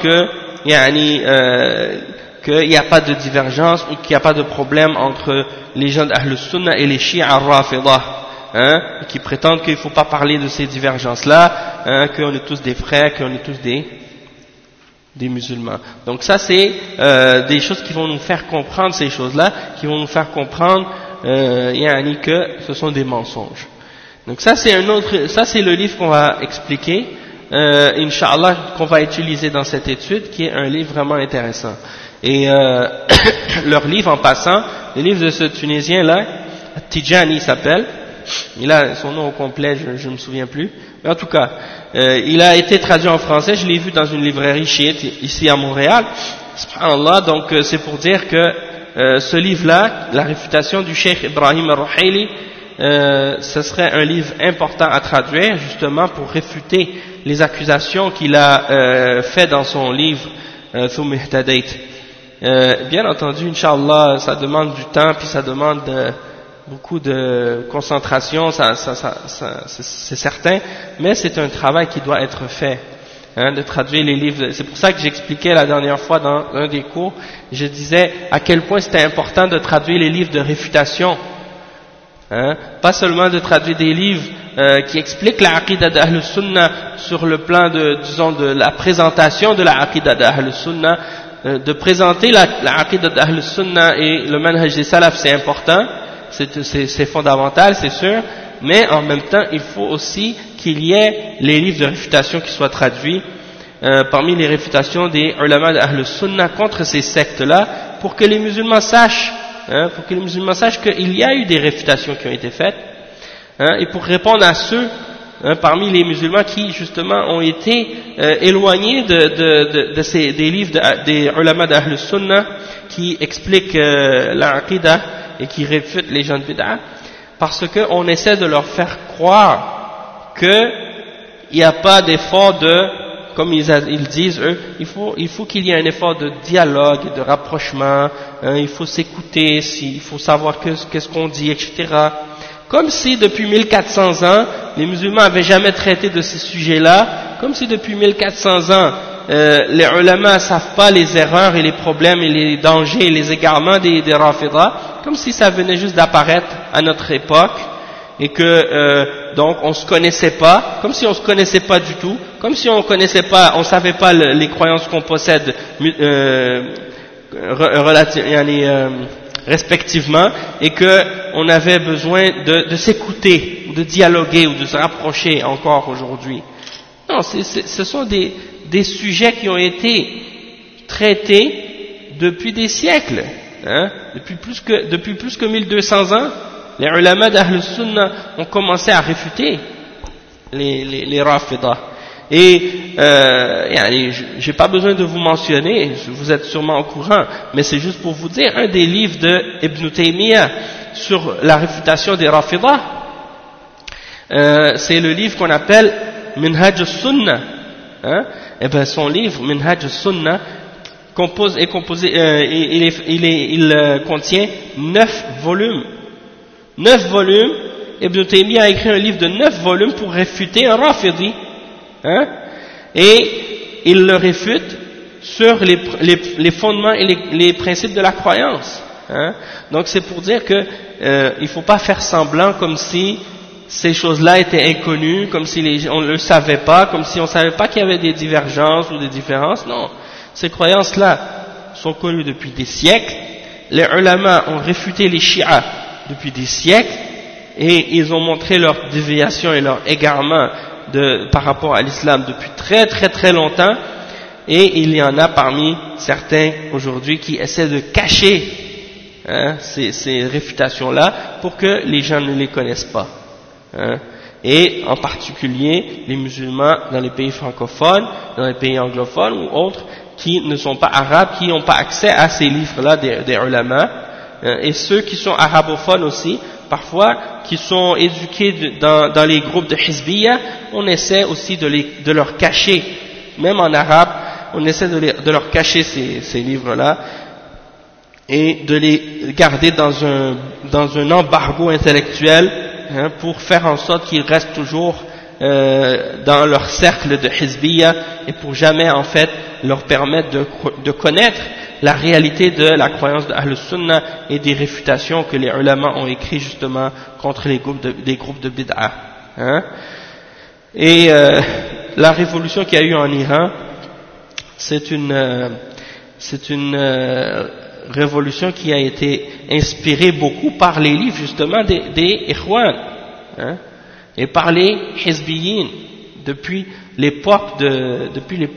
qu'il n'y a pas de divergence ou qu'il n'y a pas de problème entre les gens d'Ahl Sunnah et les Shi'a Rafidah, qui prétendent qu'il ne faut pas parler de ces divergences-là, qu'on est tous des frères, qu'on est tous des musulmans. Donc ça c'est des choses qui vont nous faire comprendre ces choses-là, qui vont nous faire comprendre que ce sont des mensonges. Donc ça c'est le livre qu'on va expliquer, Inch'Allah, qu'on va utiliser dans cette étude, qui est un livre vraiment intéressant. Et leur livre en passant, le livre de ce Tunisien là, Tijani s'appelle, il a son nom au complet, je ne me souviens plus, mais en tout cas, il a été traduit en français, je l'ai vu dans une librairie chiite ici à Montréal, subhanallah. Donc c'est pour dire que ce livre-là, la réfutation du Cheikh Ibrahim al-Ruhaili, ce serait un livre important à traduire justement pour réfuter les accusations qu'il a fait dans son livre Thumma Ihtadayt. Bien entendu, Inch'Allah, ça demande du temps, puis ça demande beaucoup de concentration, c'est certain, mais c'est un travail qui doit être fait, hein, de traduire les livres. C'est pour ça que j'expliquais la dernière fois dans un des cours, je disais à quel point c'était important de traduire les livres de réfutation, hein, pas seulement de traduire des livres qui expliquent la aqidah d'Ahl Sunnah sur le plan disons, de la présentation de la aqidah d'Ahl Sunnah, de présenter la aqidah d'Ahl Sunnah et le manhaj des salaf, c'est important, c'est fondamental, c'est sûr, mais en même temps, il faut aussi qu'il y ait les livres de réfutation qui soient traduits parmi les réfutations des ulama d'Ahl Sunnah contre ces sectes-là, pour que les musulmans sachent, hein, qu'il y a eu des réfutations qui ont été faites, hein, et pour répondre à ceux parmi les musulmans qui justement ont été éloignés des livres des ulama d'Ahl Sunnah qui expliquent la aqidah et qui réfutent les gens de bid'a, parce qu'on essaie de leur faire croire qu'il n'y a pas d'effort comme ils disent eux, il faut qu'il y ait un effort de dialogue et de rapprochement, hein, il faut s'écouter, il faut savoir qu'est-ce qu'on dit, etc. Comme si depuis 1400 ans, les musulmans n'avaient jamais traité de ces sujets-là, comme si depuis 1400 ans, les ulama ne savent pas les erreurs et les problèmes et les dangers et les égarements des Rafidah, comme si ça venait juste d'apparaître à notre époque et que donc on se connaissait pas, comme si on se connaissait pas du tout, comme si on connaissait pas, on savait pas les croyances qu'on possède respectivement, et que on avait besoin de s'écouter, ou de dialoguer, ou de se rapprocher encore aujourd'hui. Non, ce sont des sujets qui ont été traités depuis des siècles, hein, depuis plus que 1200 ans. Les ulama d'Ahl Sunnah ont commencé à réfuter les Rafidah. Et j'ai pas besoin de vous mentionner, vous êtes sûrement au courant, mais c'est juste pour vous dire, un des livres de Ibn Taymiyyah sur la réfutation des Rafidah, c'est le livre qu'on appelle Minhaj al-Sunnah, hein? Et ben son livre Minhaj al-Sunnah il contient 9 volumes. 9 volumes. Ibn Taymiyyah a écrit un livre de 9 volumes pour réfuter un Rafidi, hein? Et il le réfute sur les fondements et les principes de la croyance, hein? Donc c'est pour dire que il faut pas faire semblant comme si ces choses-là étaient inconnues, comme si on ne le savait pas, comme si on ne savait pas qu'il y avait des divergences ou des différences. Non, ces croyances-là sont connues depuis des siècles. Les ulama ont réfuté les chiites depuis des siècles et ils ont montré leur déviation et leur égarement par rapport à l'islam depuis très très très longtemps, et il y en a parmi certains aujourd'hui qui essaient de cacher, hein, ces réfutations-là pour que les gens ne les connaissent pas, hein. Et en particulier les musulmans dans les pays francophones, dans les pays anglophones ou autres qui ne sont pas arabes, qui n'ont pas accès à ces livres-là des ulama, et ceux qui sont arabophones aussi, parfois, qui sont éduqués dans les groupes de Hizbiyya, on essaie aussi de leur cacher, même en arabe, on essaie de leur cacher ces livres-là et de les garder dans un embargo intellectuel, hein, pour faire en sorte qu'ils restent toujours dans leur cercle de Hizbiyya et pour jamais en fait leur permettre de connaître la réalité de la croyance d'Ahl Sunnah et des réfutations que les ulama ont écrites justement contre des groupes de bid'a, hein. Et la révolution qu'il y a eu en Iran, c'est une révolution qui a été inspirée beaucoup par les livres justement des Ikhwan, hein, et par les Hizbiyin depuis l'époque de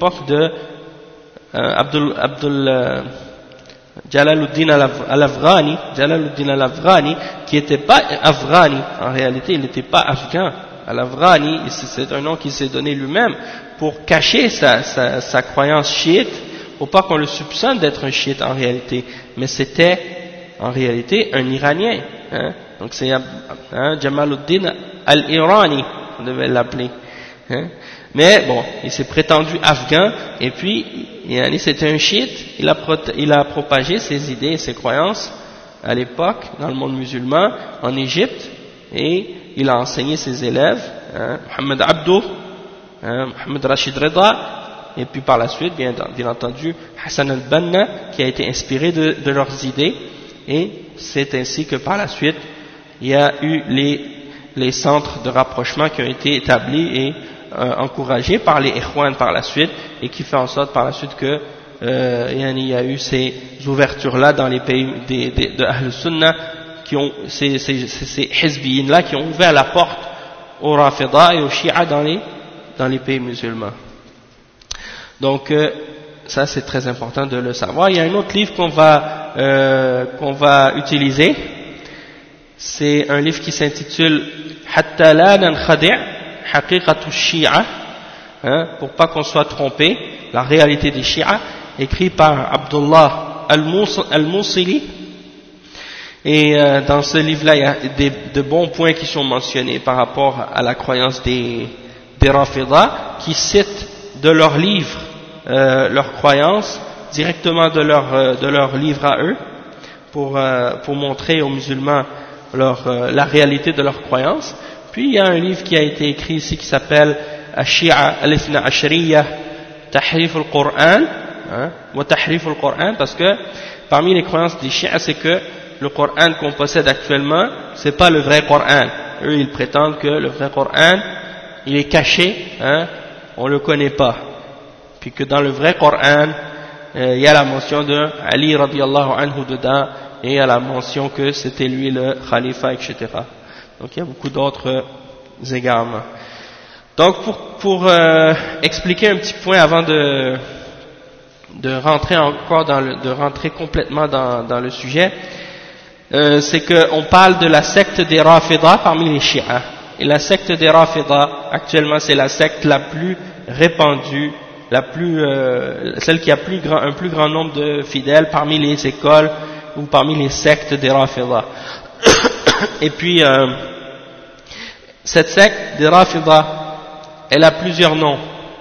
Jalaluddin al-Afghani, qui n'était pas Afghani, en réalité il n'était pas afghan. Al-Afghani, c'est un nom qu'il s'est donné lui-même pour cacher sa croyance chiite, pour pas qu'on le soupçonne d'être un chiite en réalité, mais c'était en réalité un Iranien, hein. Donc c'est Jamaluddin al-Irani, on devait l'appeler, hein. Mais bon, il s'est prétendu afghan, et puis c'était un chiite, il a propagé ses idées et ses croyances à l'époque dans le monde musulman en Égypte, et il a enseigné ses élèves, hein, Mohamed Abdou, hein, Mohamed Rashid Reda, et puis par la suite bien entendu Hassan al-Banna, qui a été inspiré de leurs idées, et c'est ainsi que par la suite il y a eu les centres de rapprochement qui ont été établis et encouragés par les Ikhwan par la suite, et qui fait en sorte par la suite que il y a eu ces ouvertures-là dans les pays de Ahl Sunnah, qui ont ces hizbiyin-là qui ont ouvert la porte aux Rafida et aux Shia dans les pays musulmans. Donc ça c'est très important de le savoir. Il y a un autre livre qu'on va utiliser, c'est un livre qui s'intitule Hatta la nankhadi' haqiqatu Shia, hein, pour pas qu'on soit trompé, la réalité des Shia, écrit par Abdullah al-Musili. Et dans ce livre-là, il y a de bons points qui sont mentionnés par rapport à la croyance des Rafida, qui citent de leurs livres leurs croyances directement de leur livre à eux, pour montrer aux musulmans la réalité de leurs croyances. Puis il y a un livre qui a été écrit ici qui s'appelle Ash-Shi'a al-Ithna Ashriya Tahrif al-Qur'an, wa Tahrif al-Qur'an, parce que parmi les croyances des Shi'a, c'est que le Coran qu'on possède actuellement, c'est pas le vrai Coran. Eux, ils prétendent que le vrai Coran, il est caché, hein, on le connaît pas. Puis que dans le vrai Coran, il y a la mention de Ali radiyallahu anhu dedans, et il y a la mention que c'était lui le khalifa, etc. Donc il y a beaucoup d'autres égarements. Donc pour expliquer un petit point avant de rentrer encore de rentrer complètement dans le sujet, c'est qu'on parle de la secte des Rafida parmi les Shia. Et la secte des Rafida, actuellement, c'est la secte la plus répandue, celle qui a un plus grand nombre de fidèles parmi les écoles ou parmi les sectes des Rafida. Et puis, cette secte des Rafida, elle a plusieurs noms.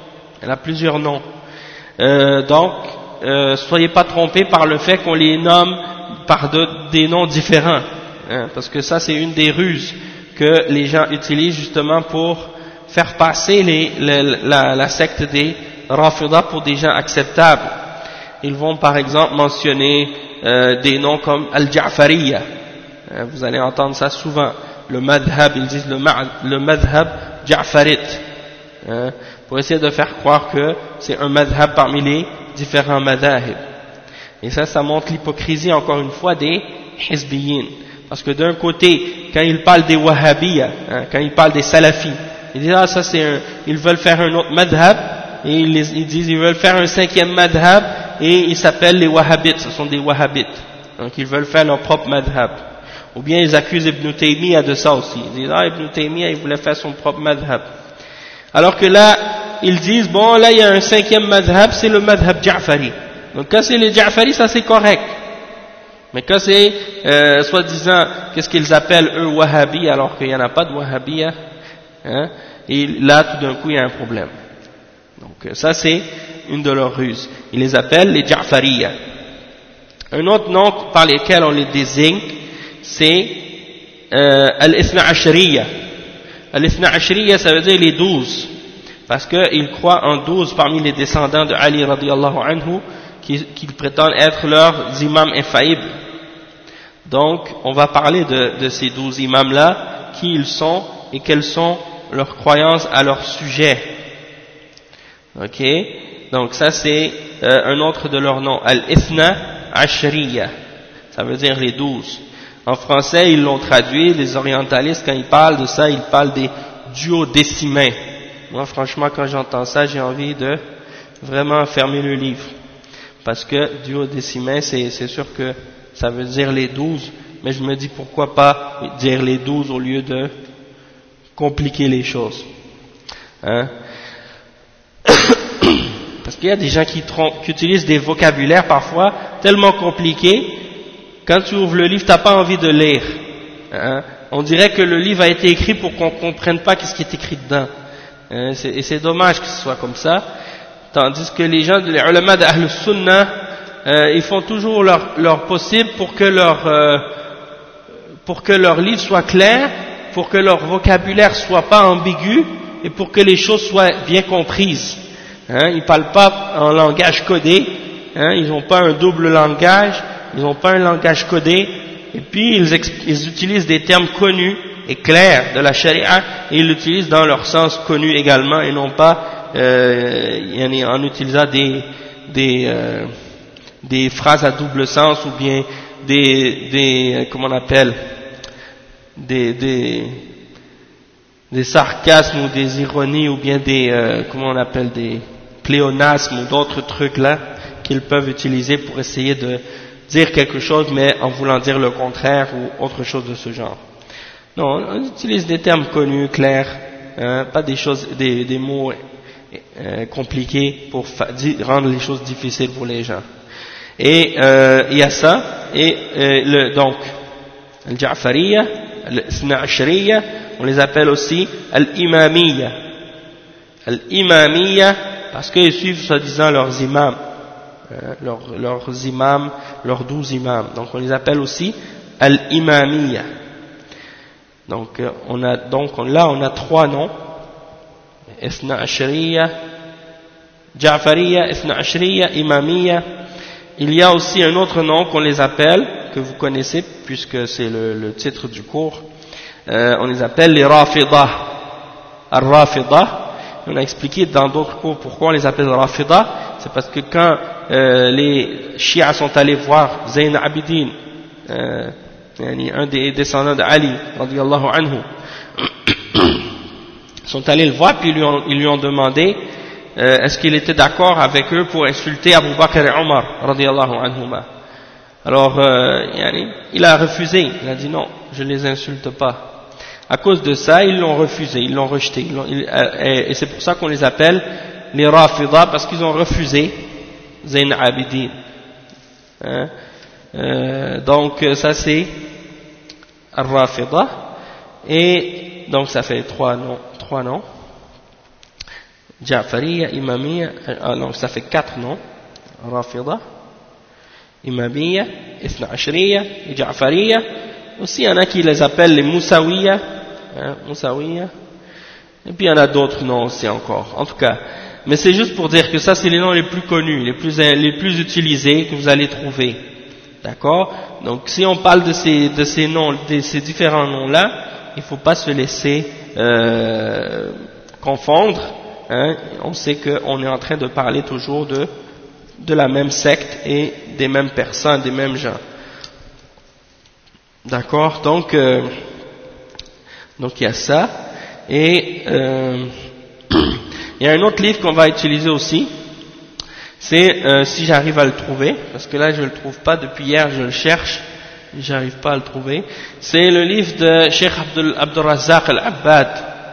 Donc, soyez pas trompés par le fait qu'on les nomme par des noms différents, hein, parce que ça c'est une des ruses que les gens utilisent justement pour faire passer la secte des Rafida pour des gens acceptables. Ils vont par exemple mentionner des noms comme Al-Ja'fariya, vous allez entendre ça souvent, le madhab, ils disent le madhab Ja'farit, hein, pour essayer de faire croire que c'est un madhab parmi les différents madhahib. Et ça montre l'hypocrisie, encore une fois, des hizbiyin. Parce que d'un côté, quand ils parlent des wahhabiyya, hein, quand ils parlent des salafis, ils disent, ils veulent faire un autre madhab, et ils disent, ils veulent faire un 5e madhab, et ils s'appellent les wahhabites, ce sont des wahhabites. Donc ils veulent faire leur propre madhab. Ou bien ils accusent Ibn Taymiyyah de ça aussi. Ils disent, Ibn Taymiyyah, il voulait faire son propre madhab. Alors que là, ils disent, bon, là, il y a un 5e madhab, c'est le madhab Ja'fari. Donc quand c'est les Ja'fari, ça c'est correct. Mais quand c'est, soi-disant, qu'est-ce qu'ils appellent eux Wahhabi, alors qu'il n'y en a pas de Wahhabiyya, hein, et là tout d'un coup il y a un problème. Donc ça c'est une de leurs ruses. Ils les appellent les Ja'fariyya. Un autre nom par lequel on les désigne, c'est Al-Ithna Ashriya. Al-Ithna Ashriya, ça veut dire les 12. Parce qu'ils croient en 12 parmi les descendants de Ali radiyallahu anhu, qu'ils prétendent être leurs imams infaillibles. Donc, on va parler de ces 12 imams-là, qui ils sont et quelles sont leurs croyances à leur sujet. Ok? Donc ça c'est un autre de leurs noms, Al-Ithna Ashriya. Ça veut dire les 12. En français, ils l'ont traduit, les orientalistes, quand ils parlent de ça, ils parlent des duodécimains. Moi, franchement, quand j'entends ça, j'ai envie de vraiment fermer le livre. Parce que duodécimain, c'est sûr que ça veut dire les 12, mais je me dis pourquoi pas dire les 12 au lieu de compliquer les choses. Hein? Parce qu'il y a des gens qui utilisent des vocabulaires parfois tellement compliqués quand tu ouvres le livre, t'as pas envie de lire. Hein? On dirait que le livre a été écrit pour qu'on comprenne pas qu'est-ce qui est écrit dedans. Et c'est dommage que ce soit comme ça. Tandis que les gens, les ulama d'Ahl Sunnah, ils font toujours leur possible pour que leur livre soit clair, pour que leur vocabulaire soit pas ambigu et pour que les choses soient bien comprises. Hein, ils parlent pas en langage codé, hein, ils n'ont pas un double langage, ils n'ont pas un langage codé, et puis ils utilisent des termes connus et clairs de la charia et ils l'utilisent dans leur sens connu également et non pas en utilisant des phrases à double sens ou bien comment on appelle des sarcasmes ou des ironies ou bien comment on appelle des pléonasmes ou d'autres trucs là qu'ils peuvent utiliser pour essayer de dire quelque chose mais en voulant dire le contraire ou autre chose de ce genre. Non, on utilise des termes connus, clairs, pas des choses, des mots compliqués pour rendre les choses difficiles pour les gens. Et il y a ça, et donc al-Ja'fariyya, al-Ithna Ashriyya, on les appelle aussi al-Imamiyya. Al-Imamiyya, parce qu'ils suivent soi-disant leurs imams, leurs imams, leurs 12 imams. Donc on les appelle aussi al-Imamiyya. Donc là on a 3 noms, Ithna Ashriyya, Ja'fariyya, Ithna Ashriyya, Imamiyya. Il y a aussi un autre nom qu'on les appelle, que vous connaissez puisque c'est le titre du cours, on les appelle les Rafidah. Al-Rafidah, on a expliqué dans d'autres cours pourquoi on les appelle Rafidah, c'est parce que quand les Shia sont allés voir Zayn Abidin, un des descendants d'Ali, radiyallahu anhu, sont allés le voir puis ils lui ont demandé est-ce qu'il était d'accord avec eux pour insulter Abu Bakr et Omar, radiyallahu anhuma. Alors il a refusé, il a dit non, je les insulte pas. À cause de ça, ils l'ont refusé, ils l'ont rejeté, et c'est pour ça qu'on les appelle les Rafidah, parce qu'ils ont refusé Zayn Abidin. Donc ça c'est Al-Rafidah, et donc ça fait 3 noms. Ja'fariyya, Imamiyya, donc ça fait 4 noms. Rafidah, Imamiyya, Ithna Ashriyya et Ja'fariyya. Aussi il y en a qui les appellent les Mousawiyya, Mousawiyya, et puis il y en a d'autres noms aussi encore. En tout cas, mais c'est juste pour dire que ça c'est les noms les plus connus, les plus utilisés que vous allez trouver. D'accord? Donc si on parle de ces noms, de ces différents noms-là, il ne faut pas se laisser confondre. Hein? On sait qu'on est en train de parler toujours de la même secte et des mêmes personnes, des mêmes gens. D'accord? Donc il y a ça. Et il y a un autre livre qu'on va utiliser aussi. C'est, si j'arrive à le trouver, parce que là je le trouve pas, depuis hier je le cherche, j'arrive pas à le trouver, c'est le livre de Cheikh Abdul Razzaq al-Abbad,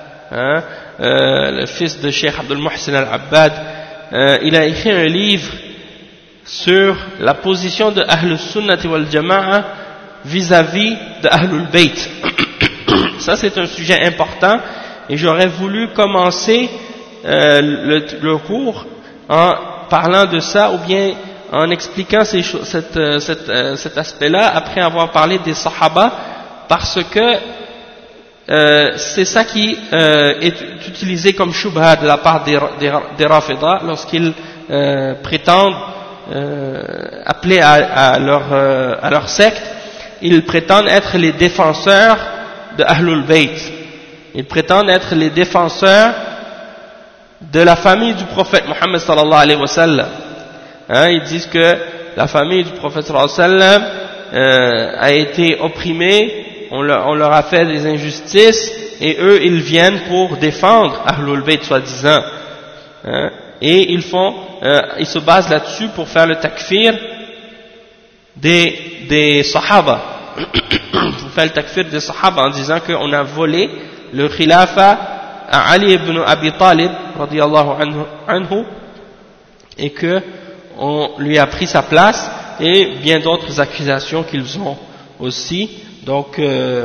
le fils de Cheikh Abdul Muhsin al-Abbad. Il a écrit un livre sur la position de Ahl Sunnati wal Jama'a vis-à-vis de Ahlul Bayt. Ça c'est un sujet important, et j'aurais voulu commencer le cours en parlant de ça, ou bien en expliquant cet aspect-là, après avoir parlé des Sahaba, parce que c'est ça qui est utilisé comme shubha de la part des Rafidah, lorsqu'ils prétendent appeler à leur secte, ils prétendent être les défenseurs de Ahlul Bayt, ils prétendent être les défenseurs de la famille du prophète Mohammed sallallahu alayhi wa sallam. Ils disent que la famille du prophète sallallahu alayhi wa sallam a été opprimée, on leur a fait des injustices, et eux ils viennent pour défendre Ahlul Bayt soi-disant. Et ils se basent là-dessus pour faire le takfir des Sahaba. Pour faire le takfir des Sahaba en disant qu'on a volé le khilafa à Ali ibn Abi Talib radiyallahu anhu, et que on lui a pris sa place et bien d'autres accusations qu'ils ont aussi. Donc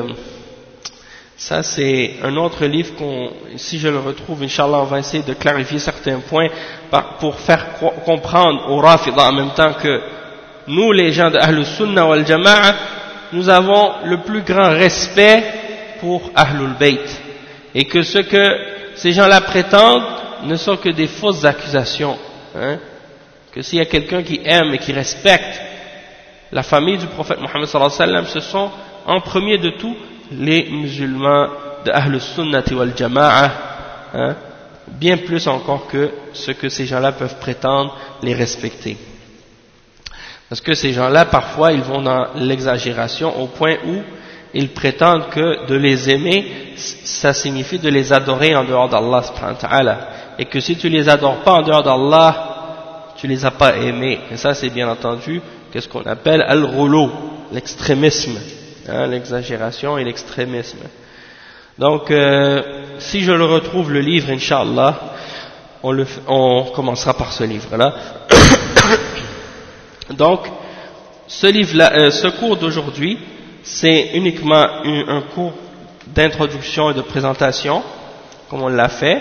ça c'est un autre livre si je le retrouve, Inch'Allah, on va essayer de clarifier certains points pour faire comprendre aux Rafida en même temps que nous, les gens de Ahlus Sunnah wal Jama'a, nous avons le plus grand respect pour Ahlul Bayt, et que ce que ces gens-là prétendent ne sont que des fausses accusations, hein? Que s'il y a quelqu'un qui aime et qui respecte la famille du prophète Mohammed sallallahu alayhi wa sallam, ce sont en premier de tout les musulmans de Ahlus Sunnah wal Jama'a, hein? Bien plus encore que ce que ces gens-là peuvent prétendre les respecter. Parce que ces gens-là, parfois, ils vont dans l'exagération au point où ils prétendent que de les aimer, ça signifie de les adorer en dehors d'Allah subhanahu wa ta'ala. Et que si tu les adores pas en dehors d'Allah, tu les as pas aimés. Et ça, c'est bien entendu qu'est-ce qu'on appelle al-ghulu, l'extrémisme, hein, l'exagération et l'extrémisme. Donc, si je le retrouve, le livre, Inch'Allah, on commencera par ce livre-là. Donc, ce livre-là, ce cours d'aujourd'hui, c'est uniquement un cours d'introduction et de présentation, comme on l'a fait.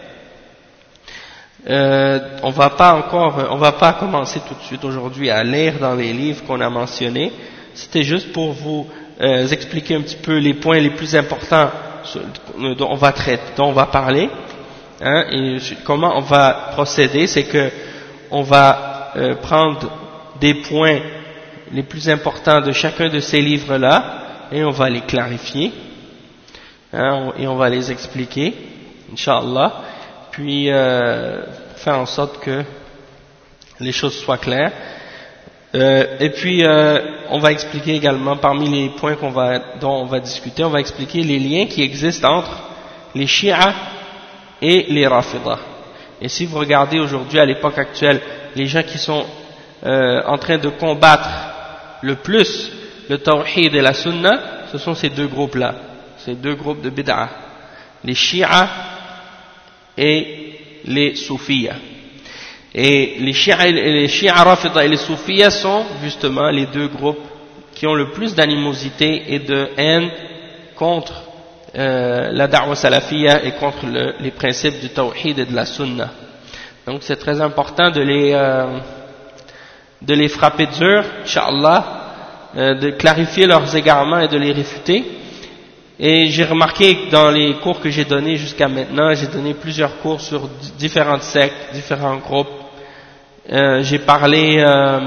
On va pas commencer tout de suite aujourd'hui à lire dans les livres qu'on a mentionnés. C'était juste pour vous expliquer un petit peu les points les plus importants dont on va parler, hein, et comment on va procéder. C'est que on va prendre des points les plus importants de chacun de ces livres-là et on va les clarifier, hein, et on va les expliquer, Inch'Allah, puis faire en sorte que les choses soient claires. Et puis on va expliquer également, parmi les points dont on va discuter, on va expliquer les liens qui existent entre les Shia et les Rafida. Et si vous regardez aujourd'hui, à l'époque actuelle, les gens qui sont en train de combattre le plus le Tawhid et la Sunna, ce sont ces deux groupes-là, ces deux groupes de Bid'ah, les Shia et les Soufiyas. Et les Shia Rafida et les Soufiyas sont justement les deux groupes qui ont le plus d'animosité et de haine contre la da'wa salafiyya et contre les principes du Tawhid et de la Sunna. Donc c'est très important de les frapper dur, Inch'Allah, de clarifier leurs égarements et de les réfuter. Et j'ai remarqué que dans les cours que j'ai donnés jusqu'à maintenant, j'ai donné plusieurs cours sur différentes sectes, différents groupes. J'ai parlé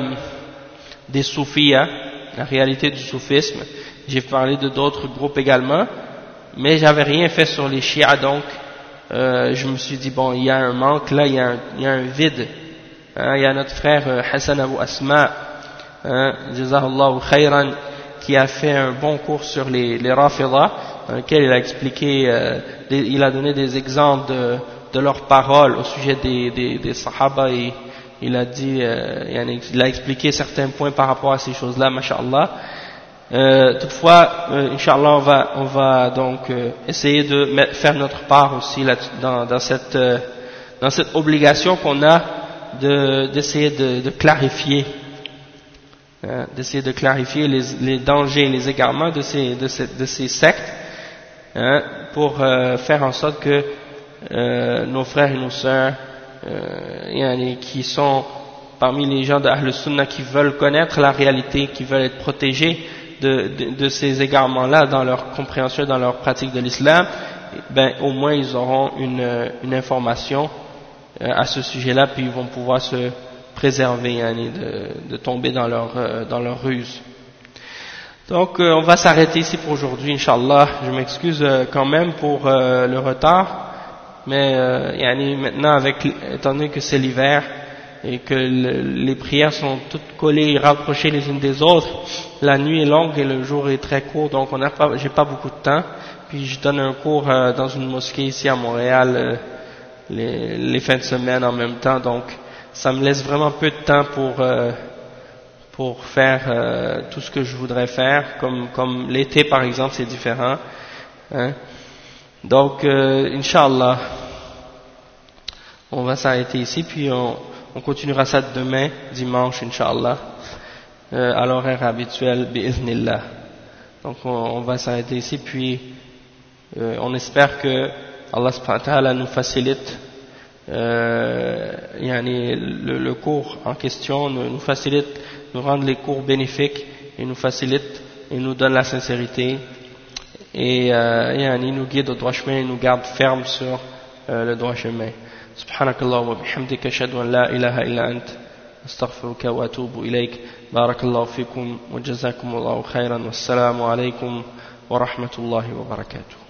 des soufis, hein, la réalité du soufisme. J'ai parlé de d'autres groupes également, mais j'avais rien fait sur les chiites, donc je me suis dit bon, il y a un manque là, il y a un vide. Hein, il y a notre frère Hassan Abu Asma, hein, Jazahullahu khayran, qui a fait un bon cours sur les Rafida, dans lequel il a expliqué, il a donné des exemples de leurs paroles au sujet des Sahaba, et il a dit, il a expliqué certains points par rapport à ces choses-là, masha'Allah. Toutefois, Inch'Allah, on va donc essayer de faire notre part aussi là, dans cette obligation qu'on a d'essayer de clarifier, hein, d'essayer de clarifier les dangers et les égarements de ces sectes, hein, pour faire en sorte que nos frères et nos sœurs qui sont parmi les gens de Ahlus Sunnah qui veulent connaître la réalité, qui veulent être protégés de ces égarements-là dans leur compréhension, dans leur pratique de l'islam, ben au moins ils auront une information à ce sujet-là, puis ils vont pouvoir se préserver, de tomber dans leur ruse. Donc on va s'arrêter ici pour aujourd'hui, Inch'Allah. Je m'excuse quand même pour le retard, mais maintenant, étant donné que c'est l'hiver et que les prières sont toutes collées et rapprochées les unes des autres, la nuit est longue et le jour est très court, donc j'ai pas beaucoup de temps. Puis je donne un cours dans une mosquée ici à Montréal les fins de semaine en même temps, donc ça me laisse vraiment peu de temps pour faire tout ce que je voudrais faire, comme l'été par exemple, c'est différent, hein. Donc Inch'Allah, on va s'arrêter ici, puis on continuera ça demain, dimanche, Inch'Allah. à l'horaire habituel, bi'idhnillah. Donc on va s'arrêter ici, puis on espère que Allah subhanahu wa ta'ala nous facilite le cours en question, nous facilite, nous rende les cours bénéfiques, et nous facilite et nous donne la sincérité, et nous guide au droit chemin et nous garde ferme sur le droit chemin. Subhanakallah wa bihamdika ashhadu an la ilaha illa ant astaghfiruka wa atubu ilayk. Barakallahu fikum wa jazakumullahu khairan. Wassalamu alaykum wa rahmatullahi wa barakatuh.